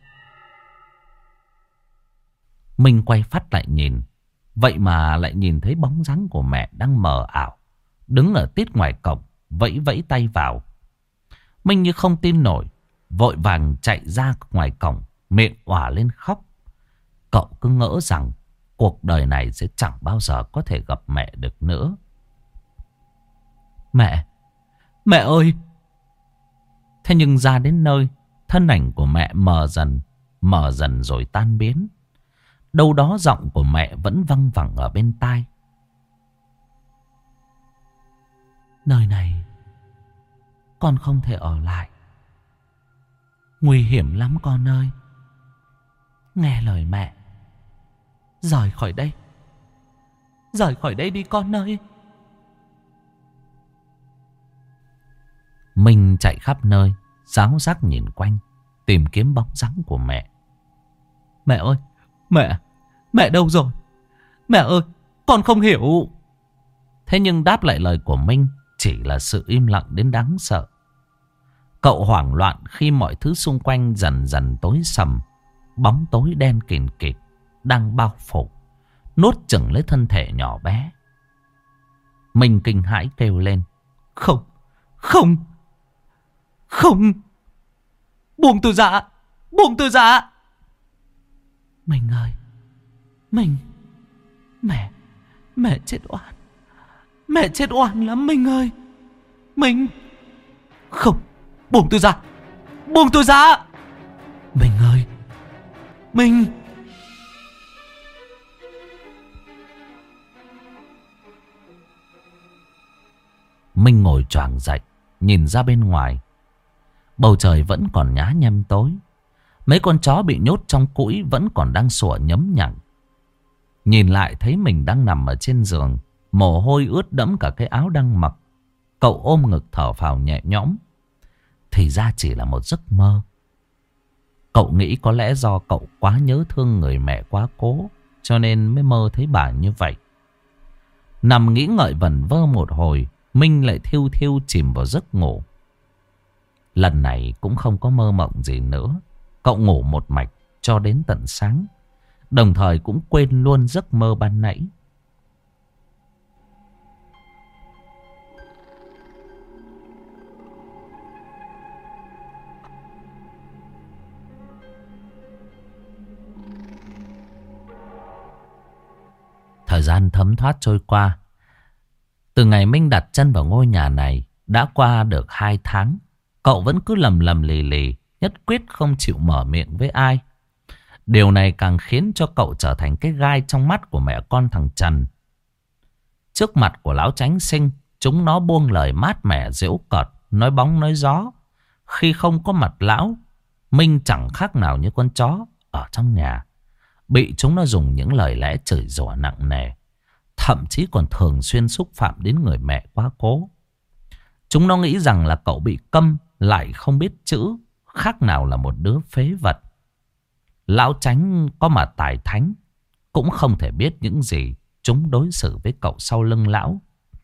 Mình quay phát lại nhìn. Vậy mà lại nhìn thấy bóng dáng của mẹ đang mờ ảo, đứng ở tít ngoài cổng, vẫy vẫy tay vào. Mình như không tin nổi, vội vàng chạy ra ngoài cổng, miệng òa lên khóc. Cậu cứ ngỡ rằng cuộc đời này sẽ chẳng bao giờ có thể gặp mẹ được nữa. Mẹ! Mẹ ơi! Thế nhưng ra đến nơi, thân ảnh của mẹ mờ dần, mờ dần rồi tan biến. Đâu đó giọng của mẹ vẫn văng vẳng ở bên tai. Nơi này con không thể ở lại. Nguy hiểm lắm con ơi. Nghe lời mẹ, rời khỏi đây. Rời khỏi đây đi con ơi. Mình chạy khắp nơi, ráo rác nhìn quanh, tìm kiếm bóng dáng của mẹ. Mẹ ơi! Mẹ! Mẹ đâu rồi? Mẹ ơi! Con không hiểu. Thế nhưng đáp lại lời của Minh chỉ là sự im lặng đến đáng sợ. Cậu hoảng loạn khi mọi thứ xung quanh dần dần tối sầm. Bóng tối đen kìn kịt đang bao phủ, nuốt chửng lấy thân thể nhỏ bé. Mình kinh hãi kêu lên. Không! Không! Không! Buông tôi ra! Buông tôi ra! Mình ơi! Mình! Mẹ! Mẹ chết oan! Mẹ chết oan lắm Mình ơi! Mình! Không! Buông tôi ra! Buông tôi ra! Mình ơi! Mình! Mình ngồi choàng dậy, nhìn ra bên ngoài. Bầu trời vẫn còn nhá nhem tối. Mấy con chó bị nhốt trong cũi vẫn còn đang sủa nhấm nhặng. Nhìn lại thấy mình đang nằm ở trên giường, mồ hôi ướt đẫm cả cái áo đang mặc. Cậu ôm ngực thở phào nhẹ nhõm. Thì ra chỉ là một giấc mơ. Cậu nghĩ có lẽ do cậu quá nhớ thương người mẹ quá cố, cho nên mới mơ thấy bà như vậy. Nằm nghĩ ngợi vẩn vơ một hồi, Minh lại thiêu thiêu chìm vào giấc ngủ. Lần này cũng không có mơ mộng gì nữa. Cậu ngủ một mạch cho đến tận sáng, đồng thời cũng quên luôn giấc mơ ban nãy. Thời gian thấm thoát trôi qua. Từ ngày Minh đặt chân vào ngôi nhà này đã qua được hai tháng. Cậu vẫn cứ lầm lầm lì lì, nhất quyết không chịu mở miệng với ai. Điều này càng khiến cho cậu trở thành cái gai trong mắt của mẹ con thằng Trần. Trước mặt của lão Chánh Sinh, chúng nó buông lời mát mẻ giễu cợt, nói bóng nói gió. Khi không có mặt lão, Minh chẳng khác nào như con chó ở trong nhà. Bị chúng nó dùng những lời lẽ chửi rủa nặng nề. Thậm chí còn thường xuyên xúc phạm đến người mẹ quá cố. Chúng nó nghĩ rằng là cậu bị câm, lại không biết chữ, khác nào là một đứa phế vật. Lão Chánh có mà tài thánh cũng không thể biết những gì chúng đối xử với cậu sau lưng lão.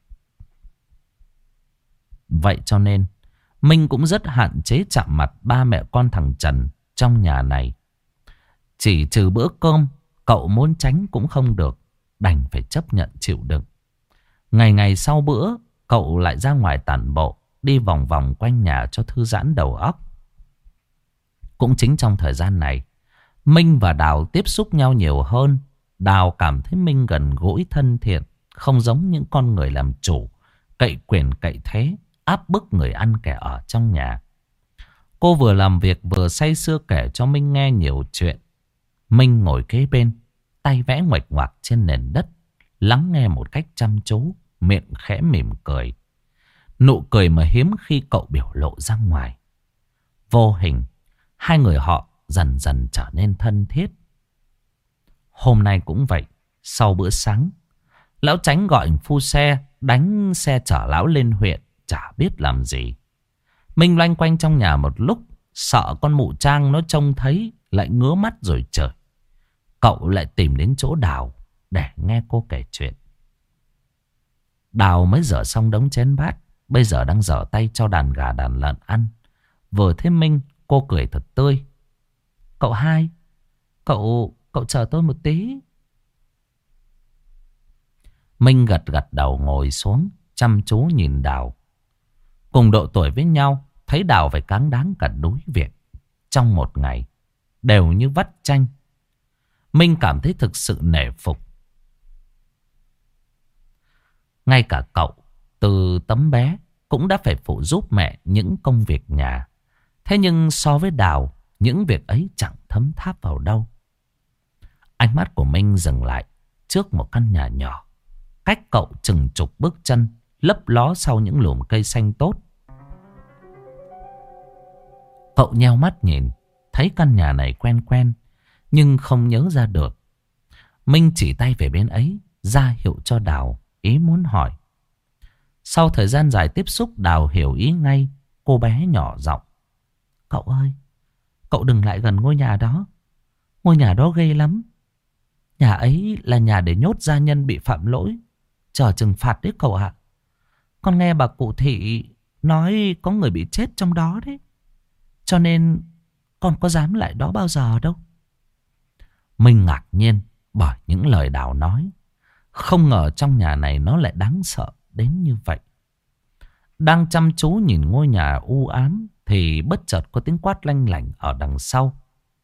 Vậy cho nên Minh cũng rất hạn chế chạm mặt ba mẹ con thằng Trần trong nhà này. Chỉ trừ bữa cơm, cậu muốn tránh cũng không được, đành phải chấp nhận chịu đựng. Ngày ngày sau bữa, cậu lại ra ngoài tản bộ, đi vòng vòng quanh nhà cho thư giãn đầu óc. Cũng chính trong thời gian này, Minh và Đào tiếp xúc nhau nhiều hơn. Đào cảm thấy Minh gần gũi thân thiện, không giống những con người làm chủ, cậy quyền cậy thế, áp bức người ăn kẻ ở trong nhà. Cô vừa làm việc vừa say sưa kể cho Minh nghe nhiều chuyện. Minh ngồi kế bên, tay vẽ nguệch ngoạc trên nền đất, lắng nghe một cách chăm chú, miệng khẽ mỉm cười. Nụ cười mà hiếm khi cậu biểu lộ ra ngoài. Vô hình, hai người họ dần dần trở nên thân thiết. Hôm nay cũng vậy, sau bữa sáng, lão Chánh gọi phu xe, đánh xe chở lão lên huyện, chả biết làm gì. Minh loanh quanh trong nhà một lúc, sợ con mụ Trang nó trông thấy, lại ngứa mắt rồi trời. Cậu lại tìm đến chỗ Đào để nghe cô kể chuyện. Đào mới rửa xong đống chén bát, bây giờ đang giở tay cho đàn gà đàn lợn ăn. Vừa thấy Minh, cô cười thật tươi. Cậu hai, cậu, cậu chờ tôi một tí. Minh gật gật đầu ngồi xuống, chăm chú nhìn Đào. Cùng độ tuổi với nhau, thấy Đào phải cáng đáng cả đối việc. Trong một ngày, đều như vắt chanh. Minh cảm thấy thực sự nể phục. Ngay cả cậu, từ tấm bé, cũng đã phải phụ giúp mẹ những công việc nhà. Thế nhưng so với Đào, những việc ấy chẳng thấm tháp vào đâu. Ánh mắt của Minh dừng lại trước một căn nhà nhỏ, cách cậu chừng chục bước chân, lấp ló sau những lùm cây xanh tốt. Cậu nheo mắt nhìn, thấy căn nhà này quen quen, nhưng không nhớ ra được. Minh chỉ tay về bên ấy, ra hiệu cho Đào, ý muốn hỏi. Sau thời gian dài tiếp xúc, Đào hiểu ý ngay. Cô bé nhỏ giọng. Cậu ơi, cậu đừng lại gần ngôi nhà đó. Ngôi nhà đó ghê lắm. Nhà ấy là nhà để nhốt gia nhân bị phạm lỗi, chờ trừng phạt đấy cậu ạ. Con nghe bà cụ Thị nói có người bị chết trong đó đấy. Cho nên con có dám lại đó bao giờ đâu. Minh ngạc nhiên bởi những lời Đào nói. Không ngờ trong nhà này nó lại đáng sợ đến như vậy. Đang chăm chú nhìn ngôi nhà u ám thì bất chợt có tiếng quát lanh lảnh ở đằng sau.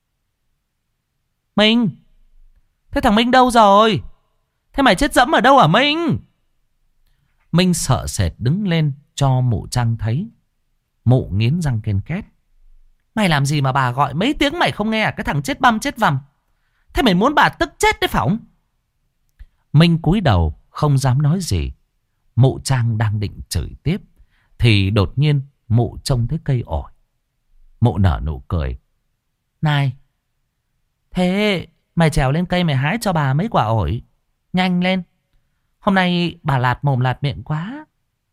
Minh! Thế thằng Minh đâu rồi? Thế mày chết dẫm ở đâu hả Minh? Minh sợ sệt đứng lên cho mụ Trang thấy. Mụ nghiến răng ken két. Mày làm gì mà bà gọi mấy tiếng mày không nghe à? Cái thằng chết băm chết vằm. Thế mày muốn bà tức chết đấy phải không? Minh cúi đầu không dám nói gì. Mụ Trang đang định chửi tiếp thì đột nhiên mụ trông thấy cây ổi. Mụ nở nụ cười. Này, thế mày trèo lên cây mày hái cho bà mấy quả ổi. Nhanh lên, hôm nay bà lạt mồm lạt miệng quá.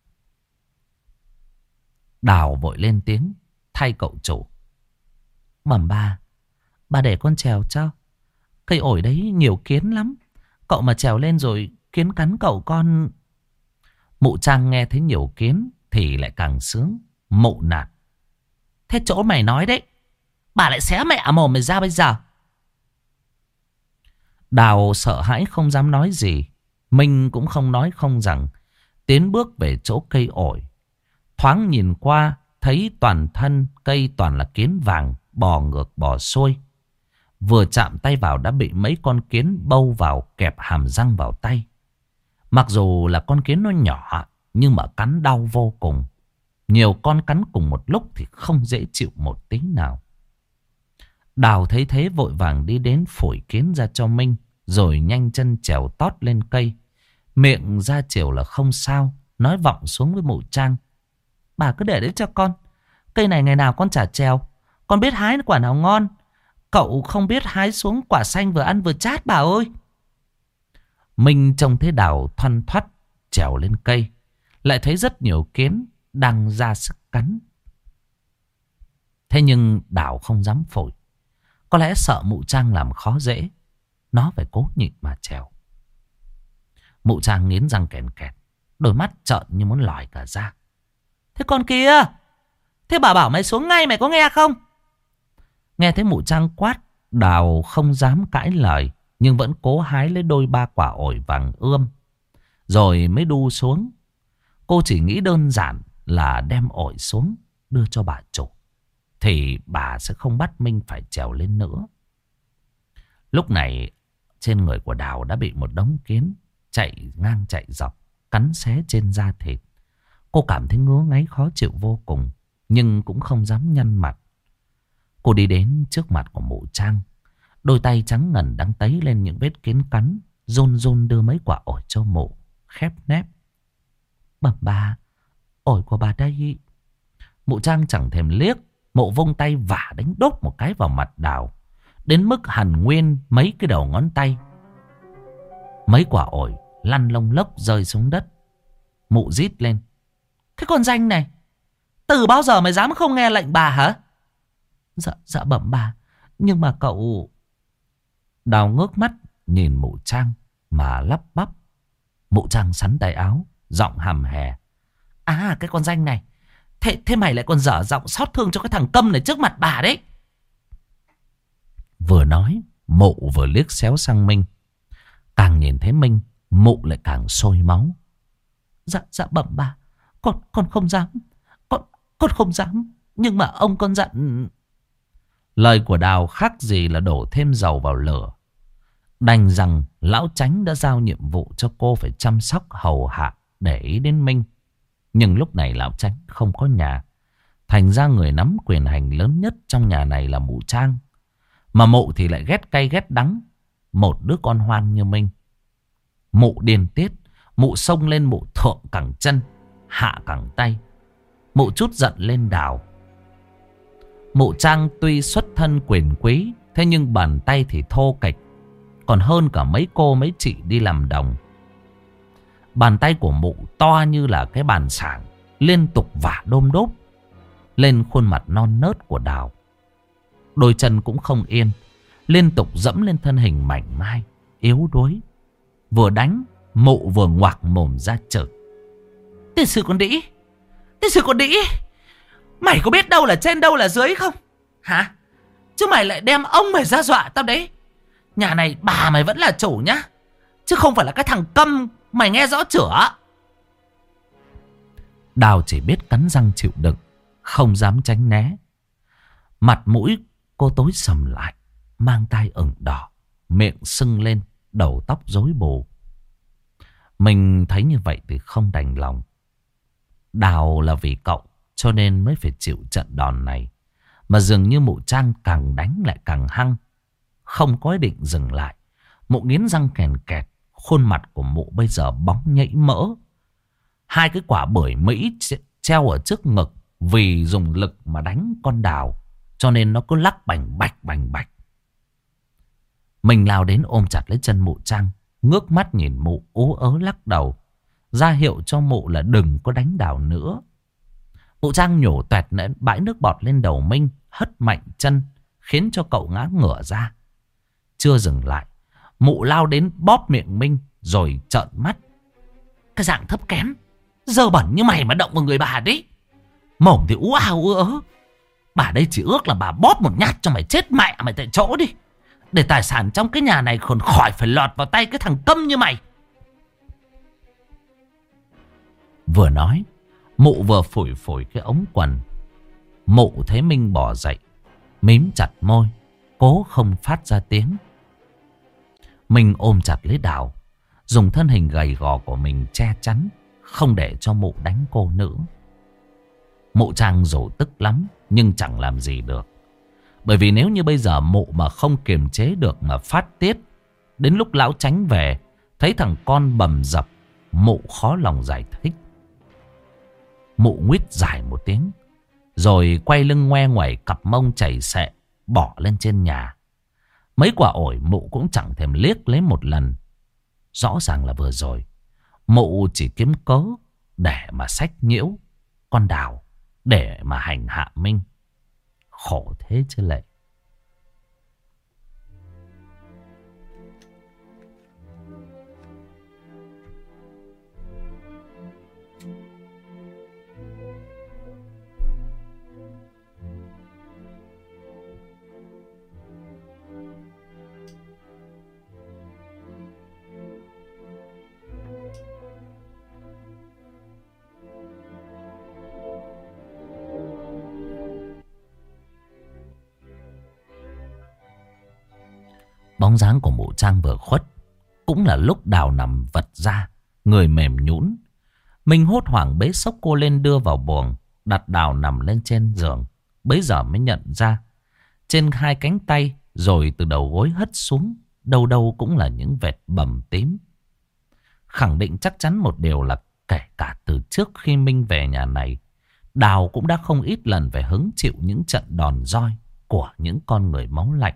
Đào vội lên tiếng thay cậu chủ. Bẩm bà, bà để con trèo cho. Cây ổi đấy nhiều kiến lắm. Cậu mà trèo lên rồi kiến cắn cậu con. Mụ Trang nghe thấy nhiều kiến thì lại càng sướng. Mụ nạt. Thế chỗ mày nói đấy, bà lại xé mẹ mồm mày ra bây giờ. Đào sợ hãi không dám nói gì. Minh cũng không nói không rằng. Tiến bước về chỗ cây ổi. Thoáng nhìn qua thấy toàn thân cây toàn là kiến vàng, bò ngược bò xuôi. Vừa chạm tay vào đã bị mấy con kiến bâu vào, kẹp hàm răng vào tay. Mặc dù là con kiến nó nhỏ nhưng mà cắn đau vô cùng. Nhiều con cắn cùng một lúc thì không dễ chịu một tí nào. Đào thấy thế vội vàng đi đến phủi kiến ra cho Minh, rồi nhanh chân trèo tót lên cây. Miệng ra chiều là không sao, nói vọng xuống với mụ Trang. Bà cứ để đấy cho con. Cây này ngày nào con chả trèo. Con biết hái quả nào ngon, Cậu không biết hái xuống quả xanh vừa ăn vừa chát bà ơi. Minh trông thấy Đào thoăn thoắt trèo lên cây, lại thấy rất nhiều kiến đang ra sức cắn. Thế nhưng Đào không dám phổi. Có lẽ sợ Mụ Trang làm khó dễ, nó phải cố nhịn mà trèo. Mụ Trang nghiến răng kèn kẹt, đôi mắt trợn như muốn lòi cả ra. Thế con kia, thế bà bảo mày xuống ngay, mày có nghe không? Nghe thấy Mụ Trang quát, Đào không dám cãi lời, nhưng vẫn cố hái lấy đôi ba quả ổi vàng ươm, rồi mới đu xuống. Cô chỉ nghĩ đơn giản là đem ổi xuống đưa cho bà chủ, thì bà sẽ không bắt Minh phải trèo lên nữa. Lúc này trên người của Đào đã bị một đống kiến chạy ngang chạy dọc, cắn xé trên da thịt. Cô cảm thấy ngứa ngáy khó chịu vô cùng, nhưng cũng không dám nhăn mặt. Cô đi đến trước mặt của Mụ Trang, đôi tay trắng ngần đang tấy lên những vết kiến cắn, run run đưa mấy quả ổi cho Mụ, khép nép. Bẩm bà, ổi của bà đây. Mụ Trang chẳng thèm liếc, Mụ vung tay vả đánh đốt một cái vào mặt Đào, đến mức hằn nguyên mấy cái đầu ngón tay. Mấy quả ổi lăn lông lốc rơi xuống đất. Mụ rít lên. Cái con danh này, từ bao giờ mày dám không nghe lệnh bà hả? Dạ, dạ bẩm bà, nhưng mà cậu... Đào ngước mắt nhìn Mụ Trang mà lắp bắp. Mụ Trang sắn tay áo, giọng hầm hè. À, cái con danh này, Thế, thế mày lại còn dở giọng xót thương cho cái thằng câm này trước mặt bà đấy. Vừa nói, Mụ vừa liếc xéo sang Minh. Càng nhìn thấy Minh, Mụ lại càng sôi máu. Dạ, dạ bẩm bà, Con, con không dám, con, con không dám, nhưng mà ông con dặn... Lời của Đào khác gì là đổ thêm dầu vào lửa. Đành rằng lão Chánh đã giao nhiệm vụ cho cô phải chăm sóc hầu hạ để ý đến Minh. Nhưng lúc này lão Chánh không có nhà, thành ra người nắm quyền hành lớn nhất trong nhà này là Mụ Trang. Mà Mụ thì lại ghét cay ghét đắng một đứa con hoang như Minh. Mụ điên tiết, Mụ xông lên, Mụ thượng cẳng chân, hạ cẳng tay. Mụ trút giận lên Đào. Mụ Trang tuy xuất thân quyền quý, thế nhưng bàn tay thì thô kệch, còn hơn cả mấy cô mấy chị đi làm đồng. Bàn tay của Mụ to như là cái bàn sảng, liên tục vả đôm đốp lên khuôn mặt non nớt của Đào. Đôi chân cũng không yên, liên tục dẫm lên thân hình mảnh mai, yếu đuối. Vừa đánh, Mụ vừa ngoạc mồm ra chửi. Tiền sư con đĩ, tiền sư con đĩ, mày có biết đâu là trên đâu là dưới không? Hả? Chứ mày lại đem ông mày ra dọa tao đấy. Nhà này bà mày vẫn là chủ nhá, chứ không phải là cái thằng câm, mày nghe rõ chửa. Đào chỉ biết cắn răng chịu đựng, không dám tránh né. Mặt mũi cô tối sầm lại, mang tai ửng đỏ, miệng sưng lên, đầu tóc rối bù. Mình thấy như vậy thì không đành lòng. Đào là vì cậu cho nên mới phải chịu trận đòn này. Mà dường như Mụ Trang càng đánh lại càng hăng, không có ý định dừng lại. Mụ nghiến răng kèn kẹt, khuôn mặt của Mụ bây giờ bóng nhảy mỡ. Hai cái quả bưởi Mỹ treo ở trước ngực vì dùng lực mà đánh con Đào, cho nên nó cứ lắc bành bạch bành bạch. Mình lao đến ôm chặt lấy chân Mụ Trang, ngước mắt nhìn Mụ ú ớ lắc đầu, ra hiệu cho Mụ là đừng có đánh Đào nữa. Mụ Trang nhổ toẹt bãi nước bọt lên đầu Minh, hất mạnh chân, khiến cho cậu ngã ngửa ra. Chưa dừng lại, Mụ lao đến bóp miệng Minh rồi trợn mắt. Cái dạng thấp kém, dơ bẩn như mày mà động vào người bà đấy. Mồm thì ú ào ú ớ. Bà đây chỉ ước là bà bóp một nhát cho mày chết mẹ mày tại chỗ đi, để tài sản trong cái nhà này còn khỏi phải lọt vào tay cái thằng câm như mày. Vừa nói, Mụ vừa phủi phủi cái ống quần. Mụ thấy Minh bỏ dậy, mím chặt môi, cố không phát ra tiếng. Minh ôm chặt lấy Đào, dùng thân hình gầy gò của mình che chắn, không để cho Mụ đánh cô nữa. Mụ Trang dỗ tức lắm, nhưng chẳng làm gì được. Bởi vì nếu như bây giờ Mụ mà không kiềm chế được mà phát tiết, đến lúc lão Chánh về, thấy thằng con bầm dập, Mụ khó lòng giải thích. Mụ nguýt dài một tiếng, rồi quay lưng ngoe ngoẩy cặp mông chảy xệ, bỏ lên trên nhà, Mấy quả ổi mụ cũng chẳng thèm liếc lấy một lần. Rõ ràng là vừa rồi mụ chỉ kiếm cớ để mà xách nhiễu con Đào, để mà hành hạ Minh. Khổ thế chứ lệ. Bóng dáng của mụ Trang vừa khuất, cũng là lúc Đào nằm vật ra, người mềm nhũn. Mình hốt hoảng bế xốc cô lên đưa vào buồng, đặt Đào nằm lên trên giường. Bấy giờ mới nhận ra, trên hai cánh tay rồi từ đầu gối hất xuống, đâu đâu cũng là những vệt bầm tím. Khẳng định chắc chắn một điều là kể cả từ trước khi Minh về nhà này, Đào cũng đã không ít lần phải hứng chịu những trận đòn roi của những con người máu lạnh.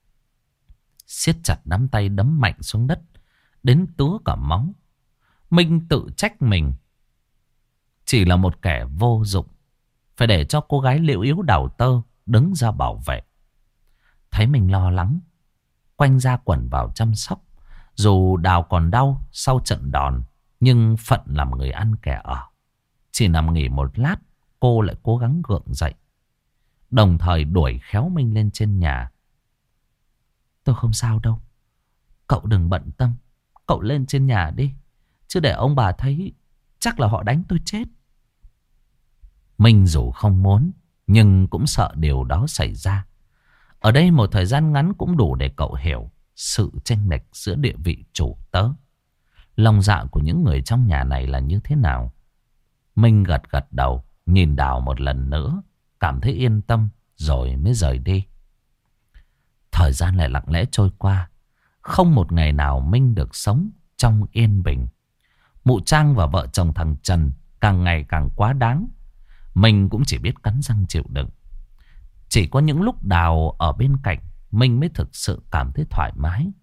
Siết chặt nắm tay đấm mạnh xuống đất, đến túa cả máu. Minh tự trách mình, chỉ là một kẻ vô dụng, phải để cho cô gái liễu yếu Đào Tơ đứng ra bảo vệ. Thấy mình lo lắng, quanh ra quẩn vào chăm sóc. Dù Đào còn đau sau trận đòn, nhưng phận làm người ăn kẻ ở. Chỉ nằm nghỉ một lát, cô lại cố gắng gượng dậy, đồng thời đuổi khéo Minh lên trên nhà. Tôi không sao đâu, cậu đừng bận tâm. Cậu lên trên nhà đi, chứ để ông bà thấy chắc là họ đánh tôi chết. Minh dù không muốn, nhưng cũng sợ điều đó xảy ra. Ở đây một thời gian ngắn cũng đủ để cậu hiểu sự chênh lệch giữa địa vị chủ tớ, lòng dạ của những người trong nhà này là như thế nào. Minh gật gật đầu, nhìn Đào một lần nữa, cảm thấy yên tâm rồi mới rời đi. Thời gian lại lặng lẽ trôi qua, không một ngày nào Minh được sống trong yên bình. Mụ Trang và vợ chồng thằng Trần càng ngày càng quá đáng. Minh cũng chỉ biết cắn răng chịu đựng. Chỉ có những lúc Đào ở bên cạnh, Minh mới thực sự cảm thấy thoải mái.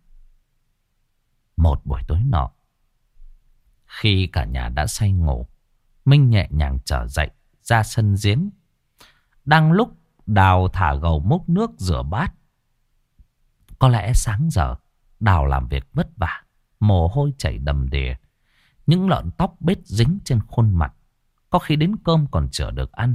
Một buổi tối nọ, khi cả nhà đã say ngủ, Minh nhẹ nhàng trở dậy ra sân giếng. Đang lúc Đào thả gầu múc nước rửa bát. Có lẽ sáng giờ Đào làm việc vất vả, mồ hôi chảy đầm đìa, những lọn tóc bết dính trên khuôn mặt, có khi đến cơm còn chưa được ăn.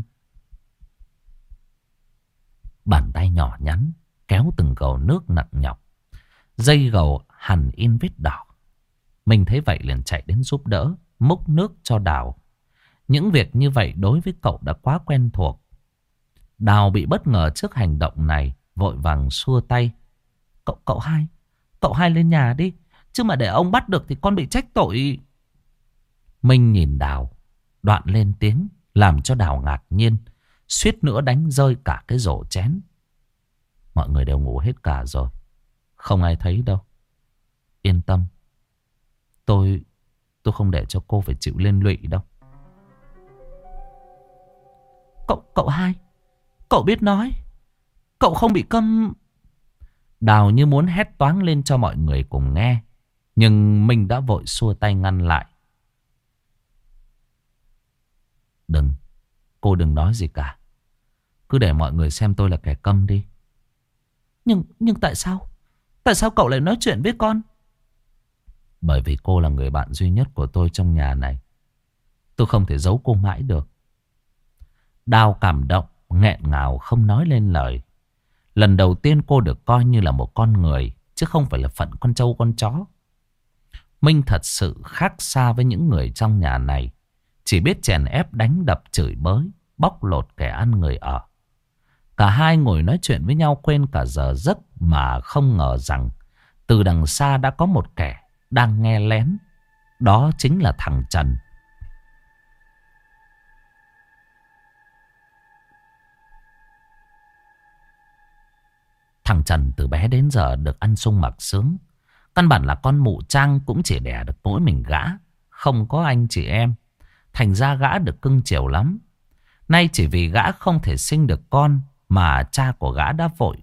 Bàn tay nhỏ nhắn kéo từng gầu nước nặng nhọc, dây gầu hằn in vết đỏ. Mình thấy vậy liền chạy đến giúp đỡ, múc nước cho Đào. Những việc như vậy đối với cậu đã quá quen thuộc. Đào bị bất ngờ trước hành động này, vội vàng xua tay. Cậu cậu hai, cậu hai lên nhà đi, chứ mà để ông bắt được thì con bị trách tội. Minh nhìn Đào, đoạn lên tiếng, làm cho Đào ngạc nhiên, suýt nữa đánh rơi cả cái rổ chén. Mọi người đều ngủ hết cả rồi, không ai thấy đâu. Yên tâm, tôi tôi không để cho cô phải chịu liên lụy đâu. Cậu cậu hai, cậu biết nói, cậu không bị câm. Đào như muốn hét toáng lên cho mọi người cùng nghe, nhưng Minh đã vội xua tay ngăn lại. Đừng, cô đừng nói gì cả. Cứ để mọi người xem tôi là kẻ câm đi. Nhưng nhưng tại sao? Tại sao cậu lại nói chuyện với con? Bởi vì cô là người bạn duy nhất của tôi trong nhà này. Tôi không thể giấu cô mãi được. Đào cảm động, nghẹn ngào không nói lên lời. Lần đầu tiên cô được coi như là một con người, chứ không phải là phận con trâu con chó. Minh thật sự khác xa với những người trong nhà này. Chỉ biết chèn ép, đánh đập, chửi bới, bóc lột kẻ ăn người ở. Cả hai ngồi nói chuyện với nhau quên cả giờ giấc, mà không ngờ rằng từ đằng xa đã có một kẻ đang nghe lén. Đó chính là thằng Trần. Thằng Trần từ bé đến giờ được ăn sung mặc sướng. Căn bản là con mụ Trang cũng chỉ đẻ được mỗi mình gã, không có anh chị em. Thành ra gã được cưng chiều lắm. Nay chỉ vì gã không thể sinh được con mà cha của gã đã vội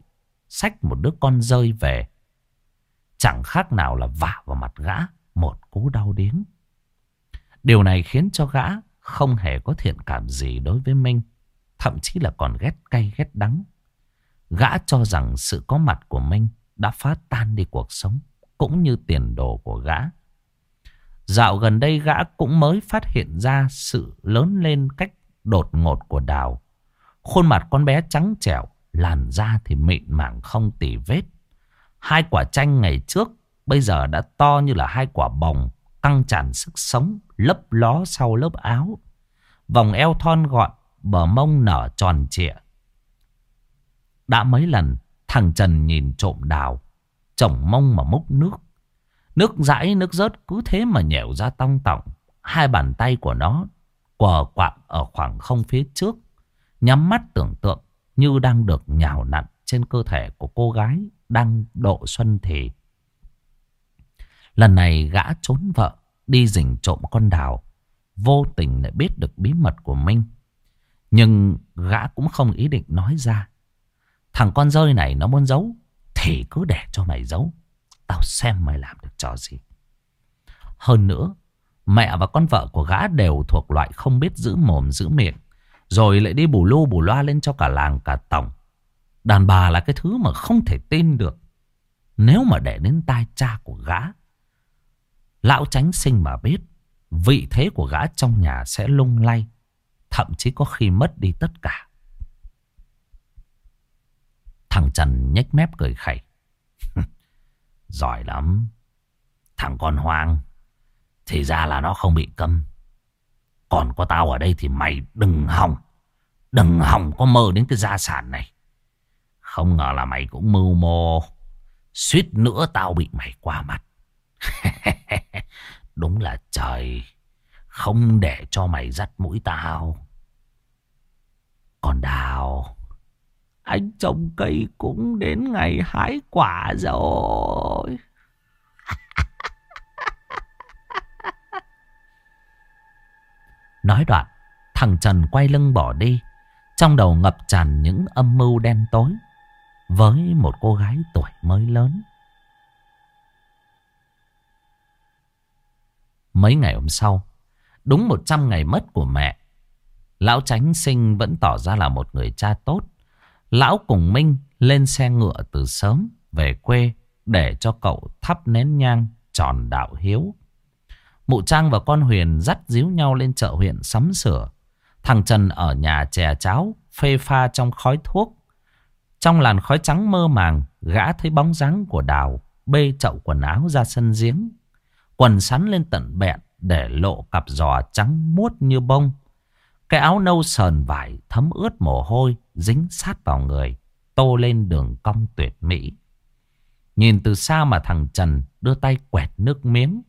xách một đứa con rơi về. Chẳng khác nào là vả vào mặt gã một cú đau điếng. Điều này khiến cho gã không hề có thiện cảm gì đối với Minh. Thậm chí là còn ghét cay ghét đắng. Gã cho rằng sự có mặt của Minh đã phá tan đi cuộc sống cũng như tiền đồ của gã. Dạo gần đây gã cũng mới phát hiện ra sự lớn lên cách đột ngột của Đào. Khuôn mặt con bé trắng trẻo, làn da thì mịn màng không tì vết. Hai quả chanh ngày trước bây giờ đã to như là hai quả bồng, căng tràn sức sống, lấp ló sau lớp áo. Vòng eo thon gọn, bờ mông nở tròn trịa. Đã mấy lần thằng Trần nhìn trộm Đào, chồng mông mà múc nước. Nước dãi nước rớt cứ thế mà nhẻo ra tong tỏng. Hai bàn tay của nó quờ quạng ở khoảng không phía trước, nhắm mắt tưởng tượng như đang được nhào nặn trên cơ thể của cô gái đang độ xuân thì. Lần này gã trốn vợ đi rình trộm con Đào, vô tình lại biết được bí mật của Minh. Nhưng gã cũng không ý định nói ra. Thằng con rơi này nó muốn giấu thì cứ để cho mày giấu, tao xem mày làm được trò gì. Hơn nữa, mẹ và con vợ của gã đều thuộc loại không biết giữ mồm giữ miệng, rồi lại đi bù lu bù loa lên cho cả làng cả tổng. Đàn bà là cái thứ mà không thể tin được. Nếu mà để đến tai cha của gã, lão Chánh Sinh mà biết, vị thế của gã trong nhà sẽ lung lay, thậm chí có khi mất đi tất cả. Thằng Trần nhếch mép cười khẩy. Giỏi lắm. Thằng con hoang thì ra là nó không bị câm. Còn có tao ở đây thì mày đừng hòng, đừng hòng có mơ đến cái gia sản này. Không ngờ là mày cũng mưu mô, suýt nữa tao bị mày qua mặt. Đúng là trời không để cho mày dắt mũi tao. Còn Đào, anh trồng cây cũng đến ngày hái quả rồi. Nói đoạn, thằng Trần quay lưng bỏ đi, trong đầu ngập tràn những âm mưu đen tối với một cô gái tuổi mới lớn. Mấy ngày hôm sau, đúng một trăm ngày mất của mẹ, lão Chánh Sinh vẫn tỏ ra là một người cha tốt. Lão cùng Minh lên xe ngựa từ sớm về quê để cho cậu thắp nén nhang tròn đạo hiếu. Mụ Trang và con Huyền dắt díu nhau lên chợ huyện sắm sửa. Thằng Trần ở nhà chè cháo, phê pha trong khói thuốc. Trong làn khói trắng mơ màng, gã thấy bóng dáng của Đào bê chậu quần áo ra sân giếng. Quần sắn lên tận bẹn để lộ cặp giò trắng muốt như bông. Cái áo nâu sờn vải thấm ướt mồ hôi dính sát vào người, tô lên đường cong tuyệt mỹ. Nhìn từ xa mà thằng Trần đưa tay quẹt nước miếng.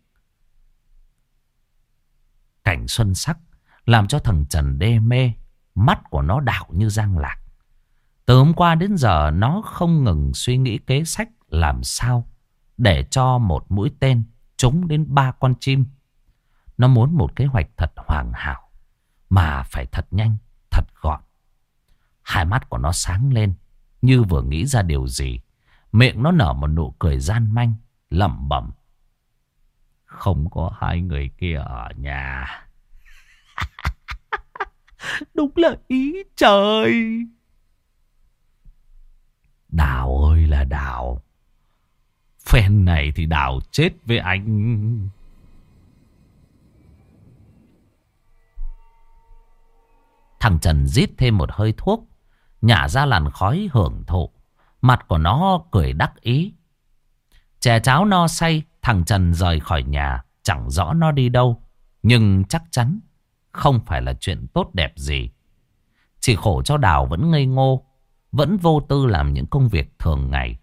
Cảnh xuân sắc làm cho thằng Trần đê mê, mắt của nó đảo như giang lạc. Từ hôm qua đến giờ nó không ngừng suy nghĩ kế sách làm sao để cho một mũi tên trúng đến ba con chim. Nó muốn một kế hoạch thật hoàn hảo, mà phải thật nhanh, thật gọn. Hai mắt của nó sáng lên như vừa nghĩ ra điều gì. Miệng nó nở một nụ cười gian manh, lẩm bẩm. Không có hai người kia ở nhà. Đúng là ý trời. Đào ơi là Đào. Phen này thì Đào chết với anh. Thằng Trần rít thêm một hơi thuốc, nhả ra làn khói hưởng thụ. Mặt của nó cười đắc ý. Chè cháo no say, thằng Trần rời khỏi nhà. Chẳng rõ nó đi đâu, nhưng chắc chắn không phải là chuyện tốt đẹp gì. Chỉ khổ cho Đào vẫn ngây ngô, vẫn vô tư làm những công việc thường ngày.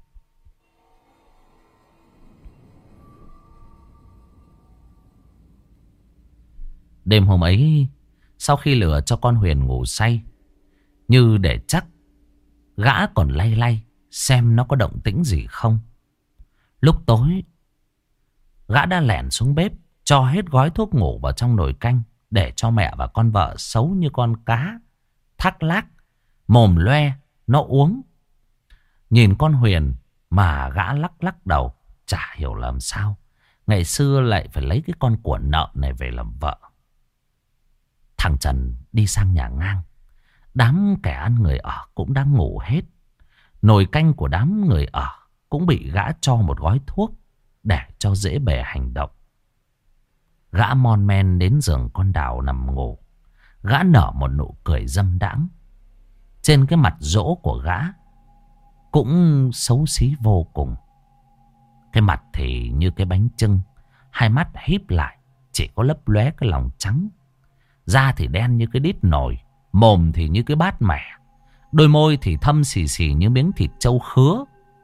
Đêm hôm ấy, sau khi lừa cho con Huyền ngủ say, như để chắc, gã còn lay lay xem nó có động tĩnh gì không. Lúc tối, gã đã lẻn xuống bếp, cho hết gói thuốc ngủ vào trong nồi canh, để cho mẹ và con vợ xấu như con cá thác lác, mồm loe, nó uống. Nhìn con Huyền mà gã lắc lắc đầu, chả hiểu làm sao ngày xưa lại phải lấy cái con của nợ này về làm vợ. Thằng Trần đi sang nhà ngang. Đám kẻ ăn người ở cũng đang ngủ hết. Nồi canh của đám người ở cũng bị gã cho một gói thuốc để cho dễ bề hành động. Gã mon men đến giường con Đào nằm ngủ. Gã nở một nụ cười dâm đãng. Trên cái mặt rỗ của gã cũng xấu xí vô cùng. Cái mặt thì như cái bánh chưng, hai mắt híp lại, chỉ có lấp lóe cái lòng trắng. Da thì đen như cái đít nồi, mồm thì như cái bát mẻ, đôi môi thì thâm xì xì như miếng thịt trâu khứa.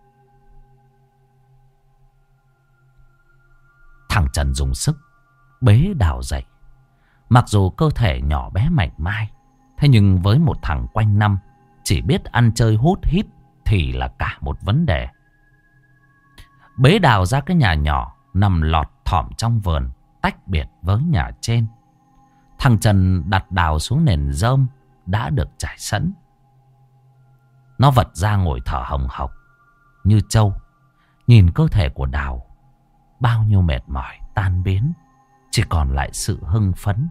Thằng Trần dùng sức bế Đào dậy. Mặc dù cơ thể nhỏ bé mảnh mai, thế nhưng với một thằng quanh năm chỉ biết ăn chơi hút hít thì là cả một vấn đề. Bế Đào ra cái nhà nhỏ nằm lọt thỏm trong vườn, tách biệt với nhà trên. Thằng Trần đặt Đào xuống nền rơm đã được trải sẵn. Nó vật ra ngồi thở hồng hộc như trâu. Nhìn cơ thể của Đào, bao nhiêu mệt mỏi tan biến, chỉ còn lại sự hưng phấn.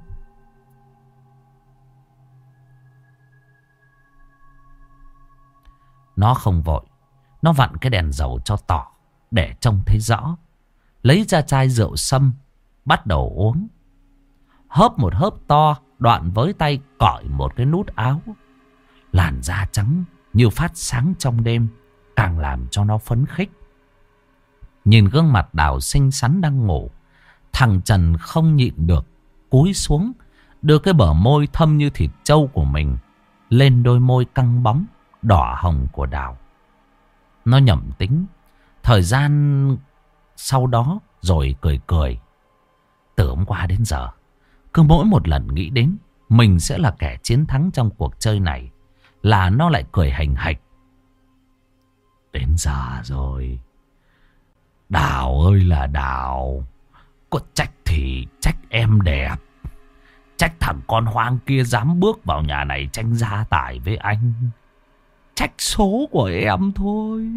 Nó không vội. Nó vặn cái đèn dầu cho tỏ để trông thấy rõ. Lấy ra chai rượu sâm, bắt đầu uống. Hớp một hớp to, đoạn với tay cởi một cái nút áo. Làn da trắng như phát sáng trong đêm, càng làm cho nó phấn khích. Nhìn gương mặt Đào xinh xắn đang ngủ, thằng Trần không nhịn được, cúi xuống, đưa cái bờ môi thâm như thịt trâu của mình lên đôi môi căng bóng, đỏ hồng của Đào. Nó nhẩm tính thời gian sau đó rồi cười cười. Từ hôm qua đến giờ, cứ mỗi một lần nghĩ đến mình sẽ là kẻ chiến thắng trong cuộc chơi này là nó lại cười hành hạch. Đến giờ rồi. Đào ơi là Đào. Có trách thì trách em đẹp. Trách thằng con hoang kia dám bước vào nhà này tranh gia tài với anh. Trách số của em thôi.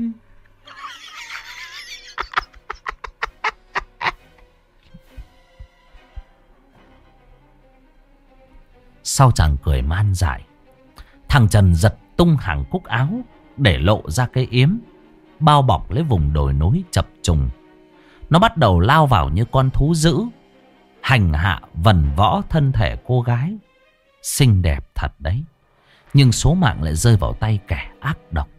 Sau chàng cười man dại, thằng Trần giật tung hàng cúc áo để lộ ra cái yếm bao bọc lấy vùng đồi núi chập trùng. Nó bắt đầu lao vào như con thú dữ, hành hạ vần võ thân thể cô gái. Xinh đẹp thật đấy, nhưng số mạng lại rơi vào tay kẻ ác độc.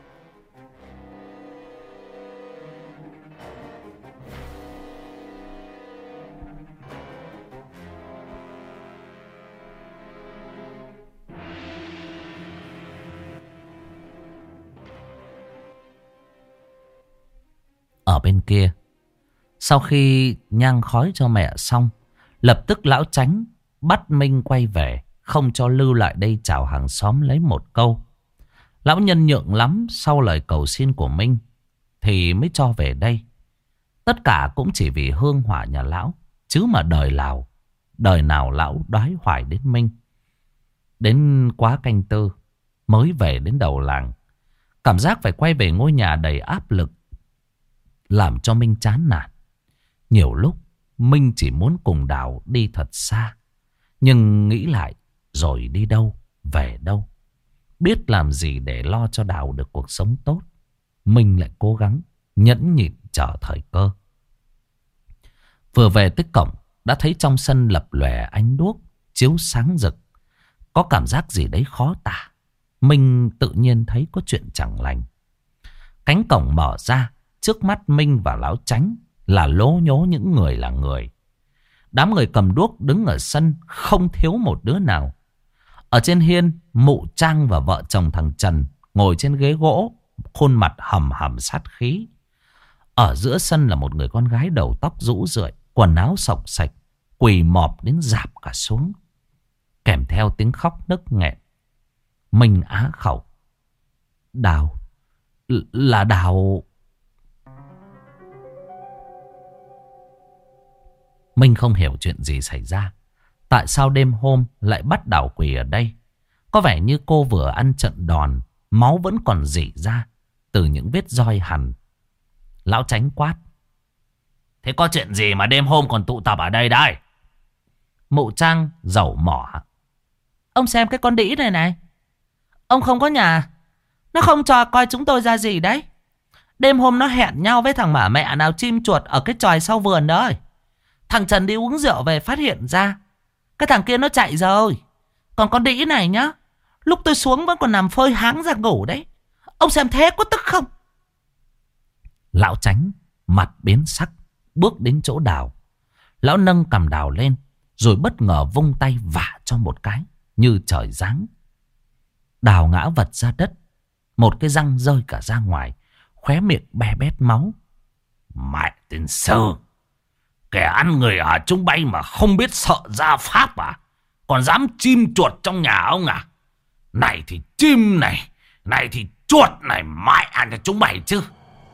Ở bên kia, sau khi nhang khói cho mẹ xong, lập tức lão Chánh bắt Minh quay về, không cho lưu lại đây chào hàng xóm lấy một câu. Lão nhân nhượng lắm, sau lời cầu xin của Minh thì mới cho về đây. Tất cả cũng chỉ vì hương hỏa nhà lão, chứ mà đời nào đời nào lão đoái hoài đến Minh. Đến quá canh tư mới về đến đầu làng. Cảm giác phải quay về ngôi nhà đầy áp lực làm cho Minh chán nản. Nhiều lúc Minh chỉ muốn cùng Đào đi thật xa, nhưng nghĩ lại rồi đi đâu, về đâu, biết làm gì để lo cho Đào được cuộc sống tốt, Minh lại cố gắng nhẫn nhịn chờ thời cơ. Vừa về tới cổng, đã thấy trong sân lập lòe ánh đuốc chiếu sáng rực. Có cảm giác gì đấy khó tả. Minh tự nhiên thấy có chuyện chẳng lành. Cánh cổng mở ra, trước mắt Minh và lão Chánh là lố nhố những người là người. Đám người cầm đuốc đứng ở sân không thiếu một đứa nào. Ở trên hiên, mụ Trang và vợ chồng thằng Trần ngồi trên ghế gỗ, khuôn mặt hầm hầm sát khí. Ở giữa sân là một người con gái đầu tóc rũ rượi, quần áo xộc xạch, quỳ mọp đến rạp cả xuống, kèm theo tiếng khóc nức nghẹn. Minh á khẩu. Đào, là Đào. Minh không hiểu chuyện gì xảy ra. Tại sao đêm hôm lại bắt Đào quỳ ở đây? Có vẻ như cô vừa ăn trận đòn, máu vẫn còn rỉ ra. từ những vết roi hằn. Lão Chánh quát: thế có chuyện gì mà đêm hôm còn tụ tập ở đây đây? Mụ Trang dẩu mỏ: ông xem cái con đĩ này này, ông không có nhà, nó không cho coi chúng tôi ra gì đấy. Đêm hôm nó hẹn nhau với thằng mả mẹ nào chim chuột ở cái chòi sau vườn đó. Thằng Trần đi uống rượu về phát hiện ra, cái thằng kia nó chạy rồi. Còn con đĩ này nhá, lúc tôi xuống vẫn còn nằm phơi háng ra ngủ đấy. Ông xem thế có tức không? Lão Chánh mặt biến sắc, bước đến chỗ Đào. Lão nâng cằm Đào lên, rồi bất ngờ vung tay vả cho một cái như trời giáng. Đào ngã vật ra đất, một cái răng rơi cả ra ngoài, khóe miệng be bét máu. Mẹ tên Sơ, kẻ ăn người ở chúng bay mà không biết sợ gia pháp à? Còn dám chim chuột trong nhà ông à? Này thì chim này, này thì chuột này, mẹ ăn cho chúng mày chứ.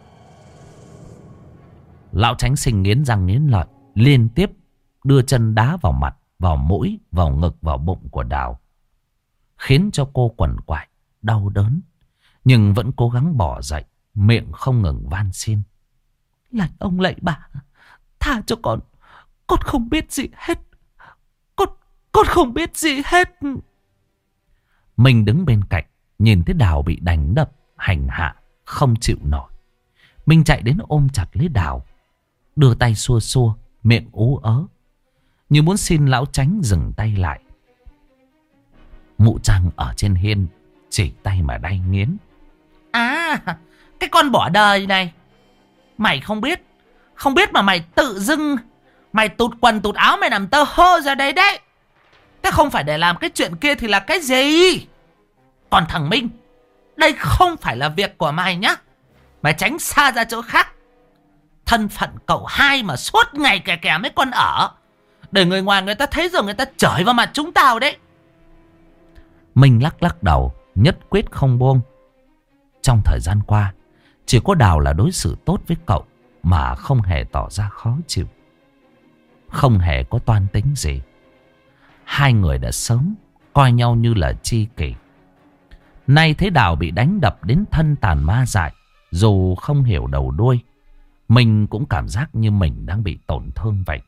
Lão Chánh Sinh nghiến răng nghiến lợi, liên tiếp đưa chân đá vào mặt, vào mũi, vào ngực, vào bụng của Đào, khiến cho cô quằn quại, đau đớn, nhưng vẫn cố gắng bỏ dậy, miệng không ngừng van xin: lạy ông lạy bà, tha cho con, con không biết gì hết, con con không biết gì hết. Mình đứng bên cạnh nhìn thấy Đào bị đánh đập, hành hạ, không chịu nổi. Mình chạy đến ôm chặt lấy Đào, đưa tay xua xua, miệng ú ớ, như muốn xin lão Chánh dừng tay lại. Mụ Trang ở trên hiên chỉ tay mà đay nghiến: à, cái con bỏ đời này, mày không biết, không biết mà mày tự dưng mày tụt quần tụt áo, mày nằm tơ hơ ra đấy đấy. Thế không phải để làm cái chuyện kia thì là cái gì? Còn thằng Minh, đây không phải là việc của mày nhá, mày tránh xa ra chỗ khác. Thân phận cậu hai mà suốt ngày kè kè mấy con ở, để người ngoài người ta thấy rồi người ta chửi vào mặt chúng tao đấy. Minh lắc lắc đầu, nhất quyết không buông. Trong thời gian qua, chỉ có Đào là đối xử tốt với cậu mà không hề tỏ ra khó chịu, không hề có toan tính gì. Hai người đã sớm coi nhau như là tri kỷ. Nay thấy Đào bị đánh đập đến thân tàn ma dại, dù không hiểu đầu đuôi, mình cũng cảm giác như mình đang bị tổn thương vậy.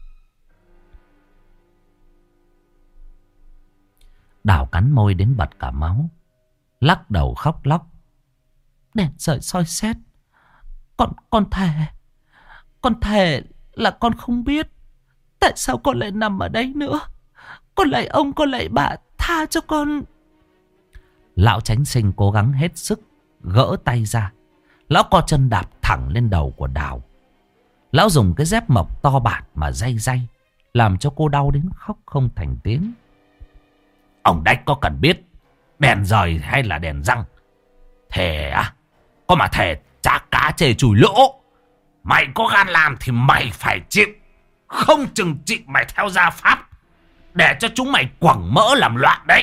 Đào cắn môi đến bật cả máu, lắc đầu khóc lóc: đèn sợi soi xét, Con con thề, con thề là con không biết tại sao con lại nằm ở đây nữa. Con lạy ông, con lạy bà, tha cho con. Lão Chánh Sinh cố gắng hết sức gỡ tay ra. Lão co chân đạp thẳng lên đầu của Đào. Lão dùng cái dép mộc to bạt mà day day, làm cho cô đau đến khóc không thành tiếng. Ông Đách có cần biết đèn rời hay là đèn răng? Thề à? Có mà thề chả cá chê chùi lỗ. Mày có gan làm thì mày phải chịu. Không chừng trị mày theo gia pháp, để cho chúng mày quẳng mỡ làm loạn đấy.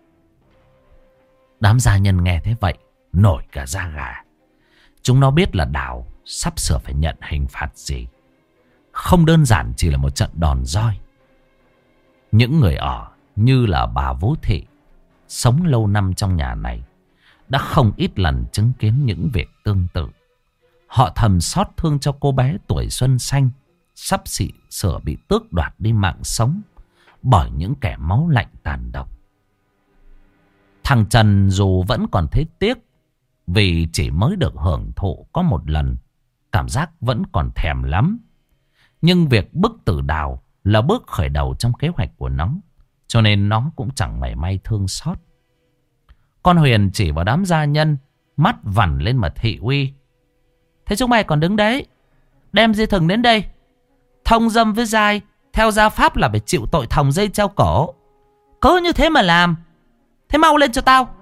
Đám gia nhân nghe thế vậy nổi cả da gà. Chúng nó biết là Đào sắp sửa phải nhận hình phạt gì. Không đơn giản chỉ là một trận đòn roi. Những người ở như là bà Vũ Thị, sống lâu năm trong nhà này, đã không ít lần chứng kiến những việc tương tự. Họ thầm xót thương cho cô bé tuổi xuân xanh, sắp xị sửa bị tước đoạt đi mạng sống bởi những kẻ máu lạnh tàn độc. Thằng Trần dù vẫn còn thấy tiếc vì chỉ mới được hưởng thụ có một lần, cảm giác vẫn còn thèm lắm. Nhưng việc bức tử Đào là bước khởi đầu trong kế hoạch của nó, cho nên nó cũng chẳng mảy may thương xót. Con Huyền chỉ vào đám gia nhân, mắt vằn lên mà thị uy: thế chúng mày còn đứng đấy, đem dây thừng đến đây. Thông dâm với giai theo gia pháp là phải chịu tội thòng dây treo cổ. Cứ như thế mà làm, thế mau lên cho tao.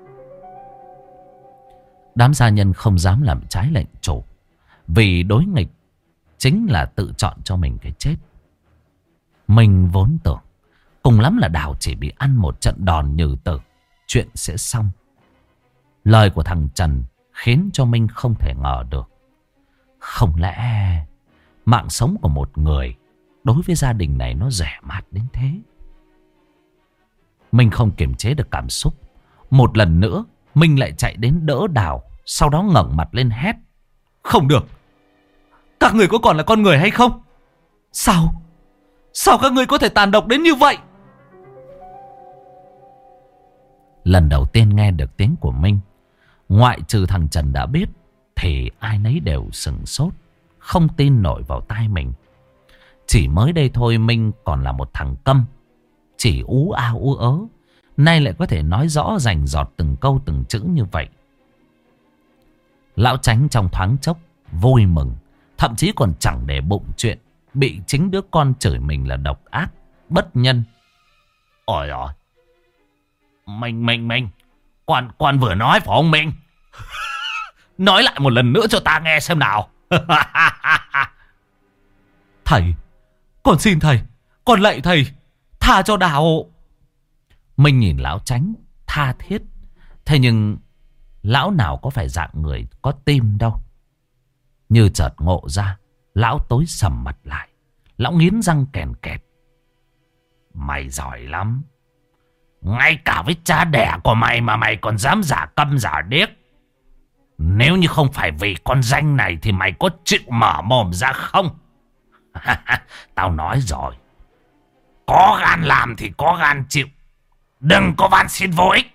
Đám gia nhân không dám làm trái lệnh chủ, vì đối nghịch chính là tự chọn cho mình cái chết. Mình vốn tưởng cùng lắm là Đào chỉ bị ăn một trận đòn nhừ tử, chuyện sẽ xong. Lời của thằng Trần khiến cho Minh không thể ngờ được. Không lẽ mạng sống của một người đối với gia đình này nó rẻ mạt đến thế? Minh không kiềm chế được cảm xúc. Một lần nữa Minh lại chạy đến đỡ Đào, Sau đó ngẩng mặt lên hét. Không được. Các người có còn là con người hay không? Sao? Sao các người có thể tàn độc đến như vậy? Lần đầu tiên nghe được tiếng của Minh, ngoại trừ thằng Trần đã biết, thì ai nấy đều sửng sốt, không tin nổi vào tai mình. Chỉ mới đây thôi Minh còn là một thằng câm, chỉ ú a ú ớ, nay lại có thể nói rõ rành rọt từng câu từng chữ như vậy. Lão Chánh trong thoáng chốc vui mừng, thậm chí còn chẳng để bụng chuyện bị chính đứa con chửi mình là độc ác, bất nhân. Ôi ôi, Minh, Minh, Minh, con, con vừa nói phải không Minh? Nói lại một lần nữa cho ta nghe xem nào. Thầy, con xin thầy, con lạy thầy, tha cho Đào. Minh nhìn lão Chánh tha thiết. Thế nhưng lão nào có phải dạng người có tim đâu. Như chợt ngộ ra, lão tối sầm mặt lại. Lão nghiến răng kèn kẹt. Mày giỏi lắm. Ngay cả với cha đẻ của mày mà mày còn dám giả câm giả điếc. Nếu như không phải vì con danh này thì mày có chịu mở mồm ra không? Tao nói rồi. Có gan làm thì có gan chịu. Đừng có van xin vô ích.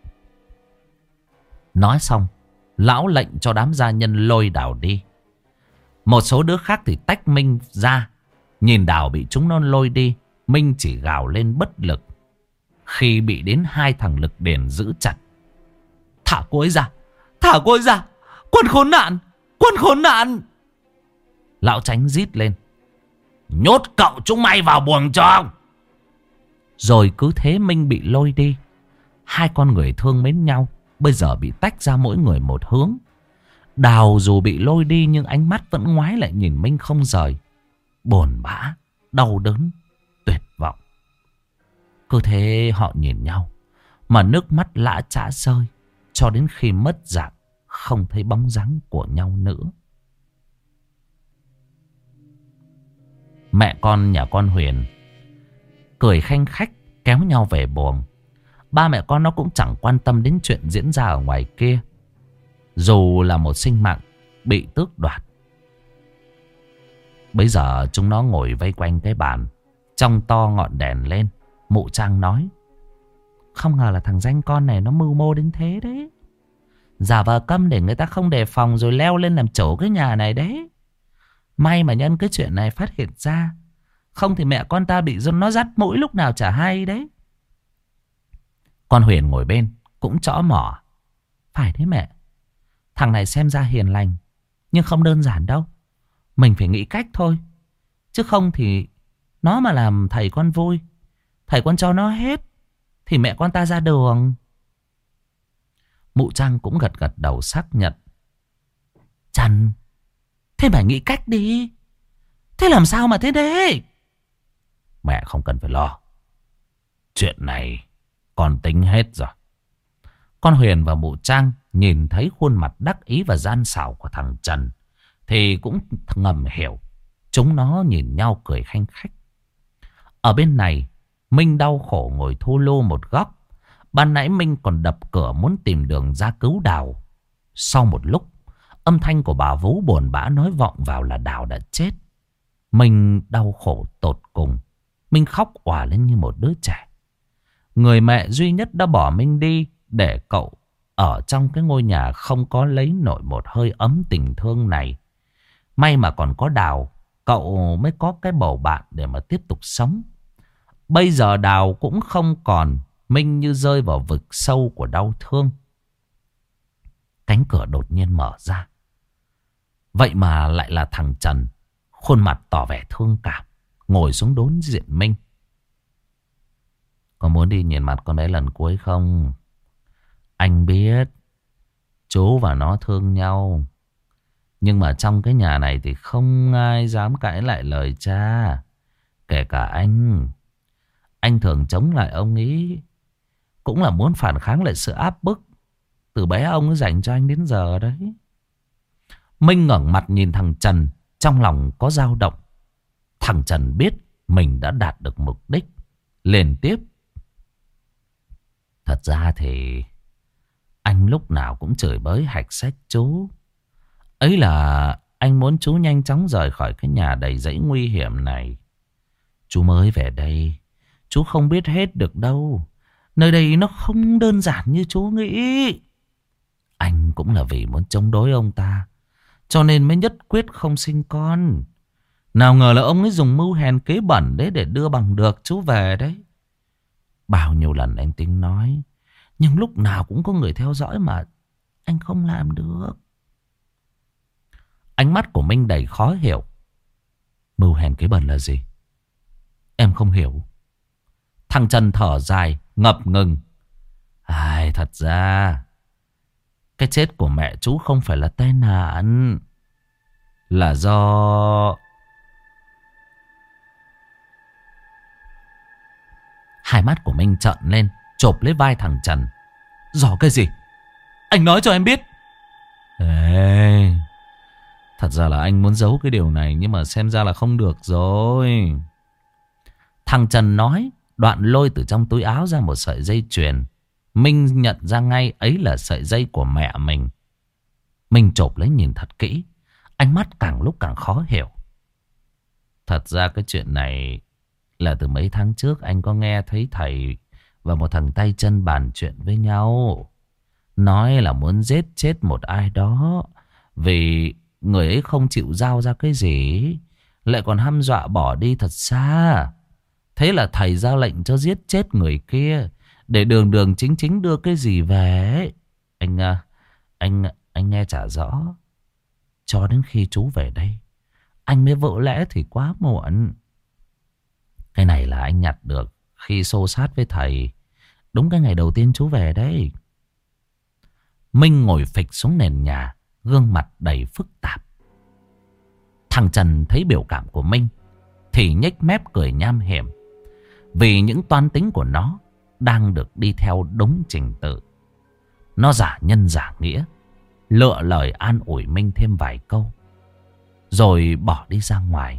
Nói xong, lão lệnh cho đám gia nhân lôi Đào đi. Một số đứa khác thì tách Minh ra. Nhìn Đào bị chúng nó lôi đi, Minh chỉ gào lên bất lực. Khi bị đến hai thằng lực điền giữ chặt. Thả cô ấy ra, thả cô ấy ra, quân khốn nạn, quân khốn nạn. Lão Chánh rít lên. Nhốt cậu chúng mày vào buồng cho. Rồi cứ thế Minh bị lôi đi. Hai con người thương mến nhau bây giờ bị tách ra mỗi người một hướng. Đào dù bị lôi đi nhưng ánh mắt vẫn ngoái lại nhìn Minh không rời. Buồn bã, đau đớn, tuyệt vọng. Cứ thế họ nhìn nhau mà nước mắt lã chã rơi, cho đến khi mất dạng không thấy bóng dáng của nhau nữa. Mẹ con nhà con Huyền cười khanh khách kéo nhau về buồng. Ba mẹ con nó cũng chẳng quan tâm đến chuyện diễn ra ở ngoài kia. Dù là một sinh mạng bị tước đoạt. Bây giờ chúng nó ngồi vây quanh cái bàn, trong to ngọn đèn lên. Mụ Trang nói. Không ngờ là thằng danh con này nó mưu mô đến thế đấy. Giả vờ câm để người ta không đề phòng rồi leo lên làm chủ cái nhà này đấy. May mà nhân cái chuyện này phát hiện ra. Không thì mẹ con ta bị nó dắt mũi lúc nào chả hay đấy. Con Huyền ngồi bên cũng chõ mỏ. Phải đấy mẹ. Thằng này xem ra hiền lành, nhưng không đơn giản đâu. Mình phải nghĩ cách thôi. Chứ không thì nó mà làm thầy con vui, thầy con cho nó hết, thì mẹ con ta ra đường. Mụ Trang cũng gật gật đầu xác nhận. Trần, thế mày nghĩ cách đi. Thế làm sao mà thế đấy? Mẹ không cần phải lo. Chuyện này con tính hết rồi. Con Huyền và mụ Trang nhìn thấy khuôn mặt đắc ý và gian xảo của thằng Trần thì cũng ngầm hiểu. Chúng nó nhìn nhau cười khanh khách. Ở bên này, Minh đau khổ ngồi thu lô một góc. Ban nãy Minh còn đập cửa muốn tìm đường ra cứu Đào. Sau một lúc, âm thanh của bà Vú buồn bã nói vọng vào là Đào đã chết. Minh đau khổ tột cùng. Minh khóc òa lên như một đứa trẻ. Người mẹ duy nhất đã bỏ Minh đi để cậu ở trong cái ngôi nhà không có lấy nổi một hơi ấm tình thương này. May mà còn có Đào, cậu mới có cái bầu bạn để mà tiếp tục sống. Bây giờ Đào cũng không còn, Minh như rơi vào vực sâu của đau thương. Cánh cửa đột nhiên mở ra. Vậy mà lại là thằng Trần, khuôn mặt tỏ vẻ thương cảm, ngồi xuống đối diện Minh. Có muốn đi nhìn mặt con bé lần cuối không? Anh biết chú và nó thương nhau, nhưng mà trong cái nhà này thì không ai dám cãi lại lời cha. Kể cả anh. Anh thường chống lại ông ấy, cũng là muốn phản kháng lại sự áp bức từ bé ông ấy dành cho anh đến giờ đấy. Minh ngẩng mặt nhìn thằng Trần, trong lòng có dao động. Thằng Trần biết mình đã đạt được mục đích, liền tiếp. Thật ra thì anh anh lúc nào cũng chửi bới hạch sách chú. Ấy là anh muốn chú nhanh chóng rời khỏi cái nhà đầy rẫy nguy hiểm này. Chú mới về đây, chú không biết hết được đâu. Nơi đây nó không đơn giản như chú nghĩ. Anh cũng là vì muốn chống đối ông ta, cho nên mới nhất quyết không sinh con. Nào ngờ là ông ấy dùng mưu hèn kế bẩn đấy để đưa bằng được chú về đấy. Bao nhiêu lần anh tính nói, nhưng lúc nào cũng có người theo dõi mà anh không làm được. Ánh mắt của Minh đầy khó hiểu. Mưu hèn kế bẩn là gì? Em không hiểu. Thằng Trần thở dài, ngập ngừng. Ai, thật ra cái chết của mẹ chú không phải là tai nạn, là do... Hai mắt của Minh trợn lên, chộp lấy vai thằng Trần. Do cái gì? Anh nói cho em biết. Ê, thật ra là anh muốn giấu cái điều này, nhưng mà xem ra là không được rồi. Thằng Trần nói, đoạn lôi từ trong túi áo ra một sợi dây chuyền. Minh nhận ra ngay ấy là sợi dây của mẹ mình. Minh chộp lấy nhìn thật kỹ, ánh mắt càng lúc càng khó hiểu. Thật ra cái chuyện này là từ mấy tháng trước anh có nghe thấy thầy và một thằng tay chân bàn chuyện với nhau. Nói là muốn giết chết một ai đó, vì người ấy không chịu giao ra cái gì, lại còn hăm dọa bỏ đi thật xa. Thế là thầy ra lệnh cho giết chết người kia, để đường đường chính chính đưa cái gì về. Anh Anh Anh nghe chả rõ. Cho đến khi chú về đây, anh mới vỡ lẽ thì quá muộn. Cái này là anh nhặt được khi xô sát với thầy, đúng cái ngày đầu tiên chú về đấy. Minh ngồi phịch xuống nền nhà, gương mặt đầy phức tạp. Thằng Trần thấy biểu cảm của Minh thì nhếch mép cười nham hiểm, vì những toan tính của nó đang được đi theo đúng trình tự. Nó giả nhân giả nghĩa, lựa lời an ủi Minh thêm vài câu, rồi bỏ đi ra ngoài.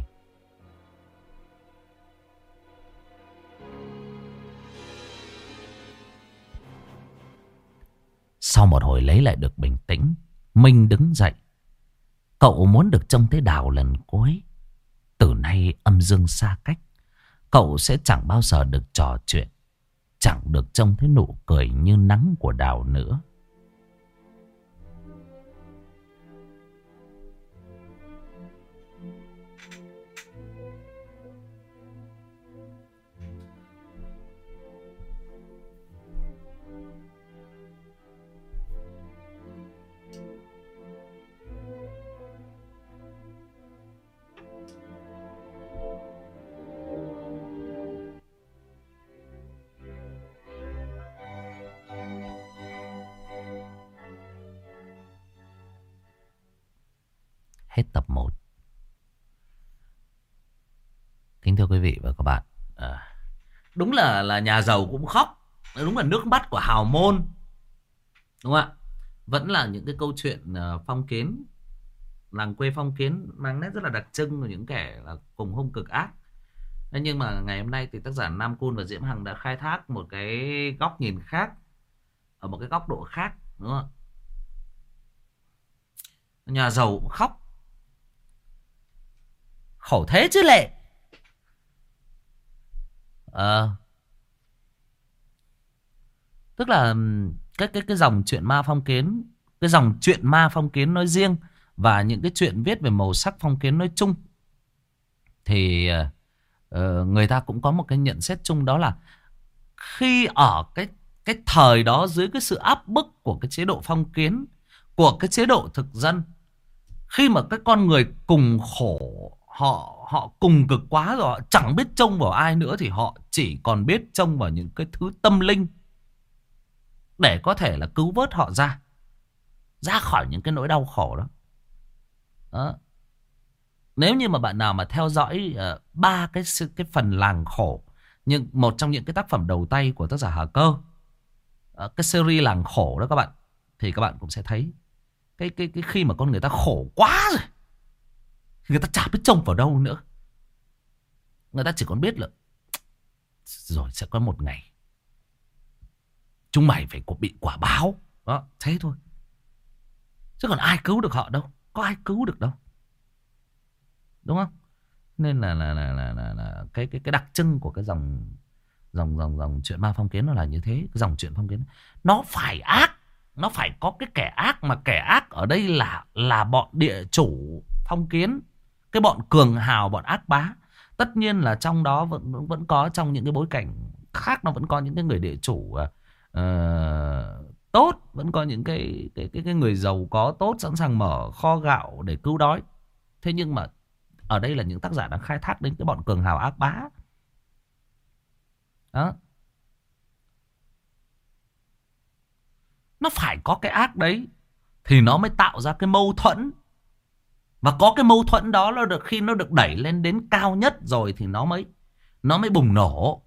Sau một hồi lấy lại được bình tĩnh, Minh đứng dậy. Cậu muốn được trông thấy Đào lần cuối. Từ nay âm dương xa cách, cậu sẽ chẳng bao giờ được trò chuyện, chẳng được trông thấy nụ cười như nắng của Đào nữa. Hết tập một. Kính thưa quý vị và các bạn, à, đúng là là nhà giàu cũng khóc. Đúng là nước mắt của hào môn, đúng không ạ? Vẫn là những cái câu chuyện uh, phong kiến, làng quê phong kiến, mang nét rất là đặc trưng của những kẻ là cùng hung cực ác. Thế nhưng mà ngày hôm nay thì tác giả Nam Cun và Diễm Hằng đã khai thác một cái góc nhìn khác, ở một cái góc độ khác, đúng không? Nhà giàu cũng khóc. Khổ thế chứ lệ. Ờ Tức là cái, cái, cái dòng chuyện ma phong kiến, cái dòng chuyện ma phong kiến nói riêng, và những cái chuyện viết về màu sắc phong kiến nói chung, thì uh, người ta cũng có một cái nhận xét chung, đó là khi ở cái, cái thời đó, dưới cái sự áp bức của cái chế độ phong kiến, của cái chế độ thực dân, khi mà các con người cùng khổ, họ họ cùng cực quá rồi, họ chẳng biết trông vào ai nữa, thì họ chỉ còn biết trông vào những cái thứ tâm linh để có thể là cứu vớt họ ra ra khỏi những cái nỗi đau khổ đó. Đó. Nếu như mà bạn nào mà theo dõi uh, ba cái cái phần làng khổ, nhưng một trong những cái tác phẩm đầu tay của tác giả Hà Cơ, uh, cái series làng khổ đó các bạn, thì các bạn cũng sẽ thấy cái cái cái khi mà con người ta khổ quá rồi, người ta chả biết trông vào đâu nữa. Người ta chỉ còn biết là rồi sẽ có một ngày chúng mày phải có bị quả báo. Đó, thế thôi. Chứ còn ai cứu được họ đâu. Có ai cứu được đâu. Đúng không? Nên là là là là, là, là cái cái cái đặc trưng của cái dòng dòng dòng dòng chuyện ma phong kiến nó là như thế. Cái dòng chuyện phong kiến nó phải ác, nó phải có cái kẻ ác, mà kẻ ác ở đây là là bọn địa chủ phong kiến, cái bọn cường hào, bọn ác bá. Tất nhiên là trong đó vẫn vẫn có, trong những cái bối cảnh khác nó vẫn có những cái người địa chủ uh, tốt, vẫn có những cái cái cái cái người giàu có tốt sẵn sàng mở kho gạo để cứu đói. Thế nhưng mà ở đây là những tác giả đang khai thác đến cái bọn cường hào ác bá. Đó. Nó phải có cái ác đấy thì nó mới tạo ra cái mâu thuẫn. Và có cái mâu thuẫn đó nó được, khi nó được đẩy lên đến cao nhất rồi thì nó mới nó mới bùng nổ.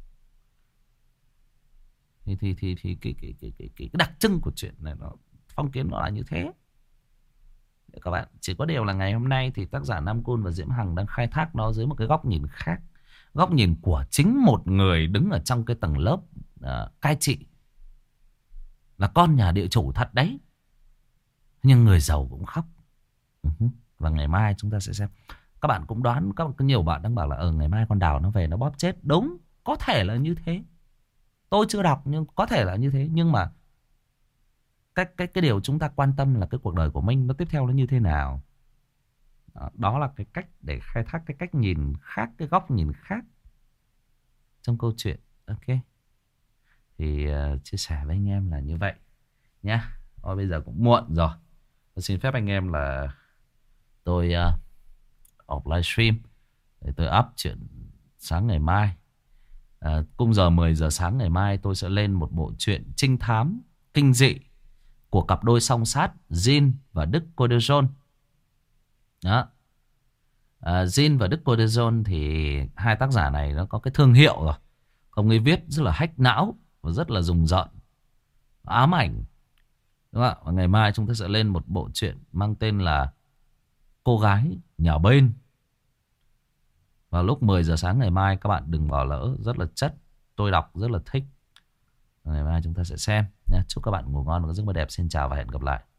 Thì thì thì thì cái cái cái cái cái đặc trưng của chuyện này nó phong kiến nó là như thế. Các bạn, chỉ có điều là ngày hôm nay thì tác giả Nam Cun và Diễm Hằng đang khai thác nó dưới một cái góc nhìn khác. Góc nhìn của chính một người đứng ở trong cái tầng lớp uh, cai trị. Là con nhà địa chủ thật đấy. Nhưng người giàu cũng khóc. Uh-huh. Và ngày mai chúng ta sẽ xem. Các bạn cũng đoán, các bạn, nhiều bạn đang bảo là ờ ngày mai con Đào nó về nó bóp chết. Đúng, có thể là như thế. Tôi chưa đọc nhưng có thể là như thế. Nhưng mà cái, cái, cái điều chúng ta quan tâm là cái cuộc đời của Minh nó tiếp theo nó như thế nào. Đó, đó là cái cách để khai thác cái cách nhìn khác, cái góc nhìn khác trong câu chuyện. Ok. Thì uh, chia sẻ với anh em là như vậy nhá. Thôi bây giờ cũng muộn rồi. Tôi xin phép anh em là tôi uh, off livestream để tôi up chuyện sáng ngày mai. Uh, cung giờ mười giờ sáng ngày mai tôi sẽ lên một bộ truyện trinh thám kinh dị của cặp đôi song sát Jin và Đức Corderson. Đó. Uh, Jin và Đức Corderson thì hai tác giả này nó có cái thương hiệu rồi. Ông ấy viết rất là hack não và rất là rùng rợn, ám ảnh. Đúng không ạ? Và ngày mai chúng ta sẽ lên một bộ truyện mang tên là Cô gái nhà bên. Vào lúc mười giờ sáng ngày mai, các bạn đừng bỏ lỡ, rất là chất. Tôi đọc rất là thích. Ngày mai chúng ta sẽ xem nhé. Chúc các bạn ngủ ngon và có giấc mơ đẹp. Xin chào và hẹn gặp lại.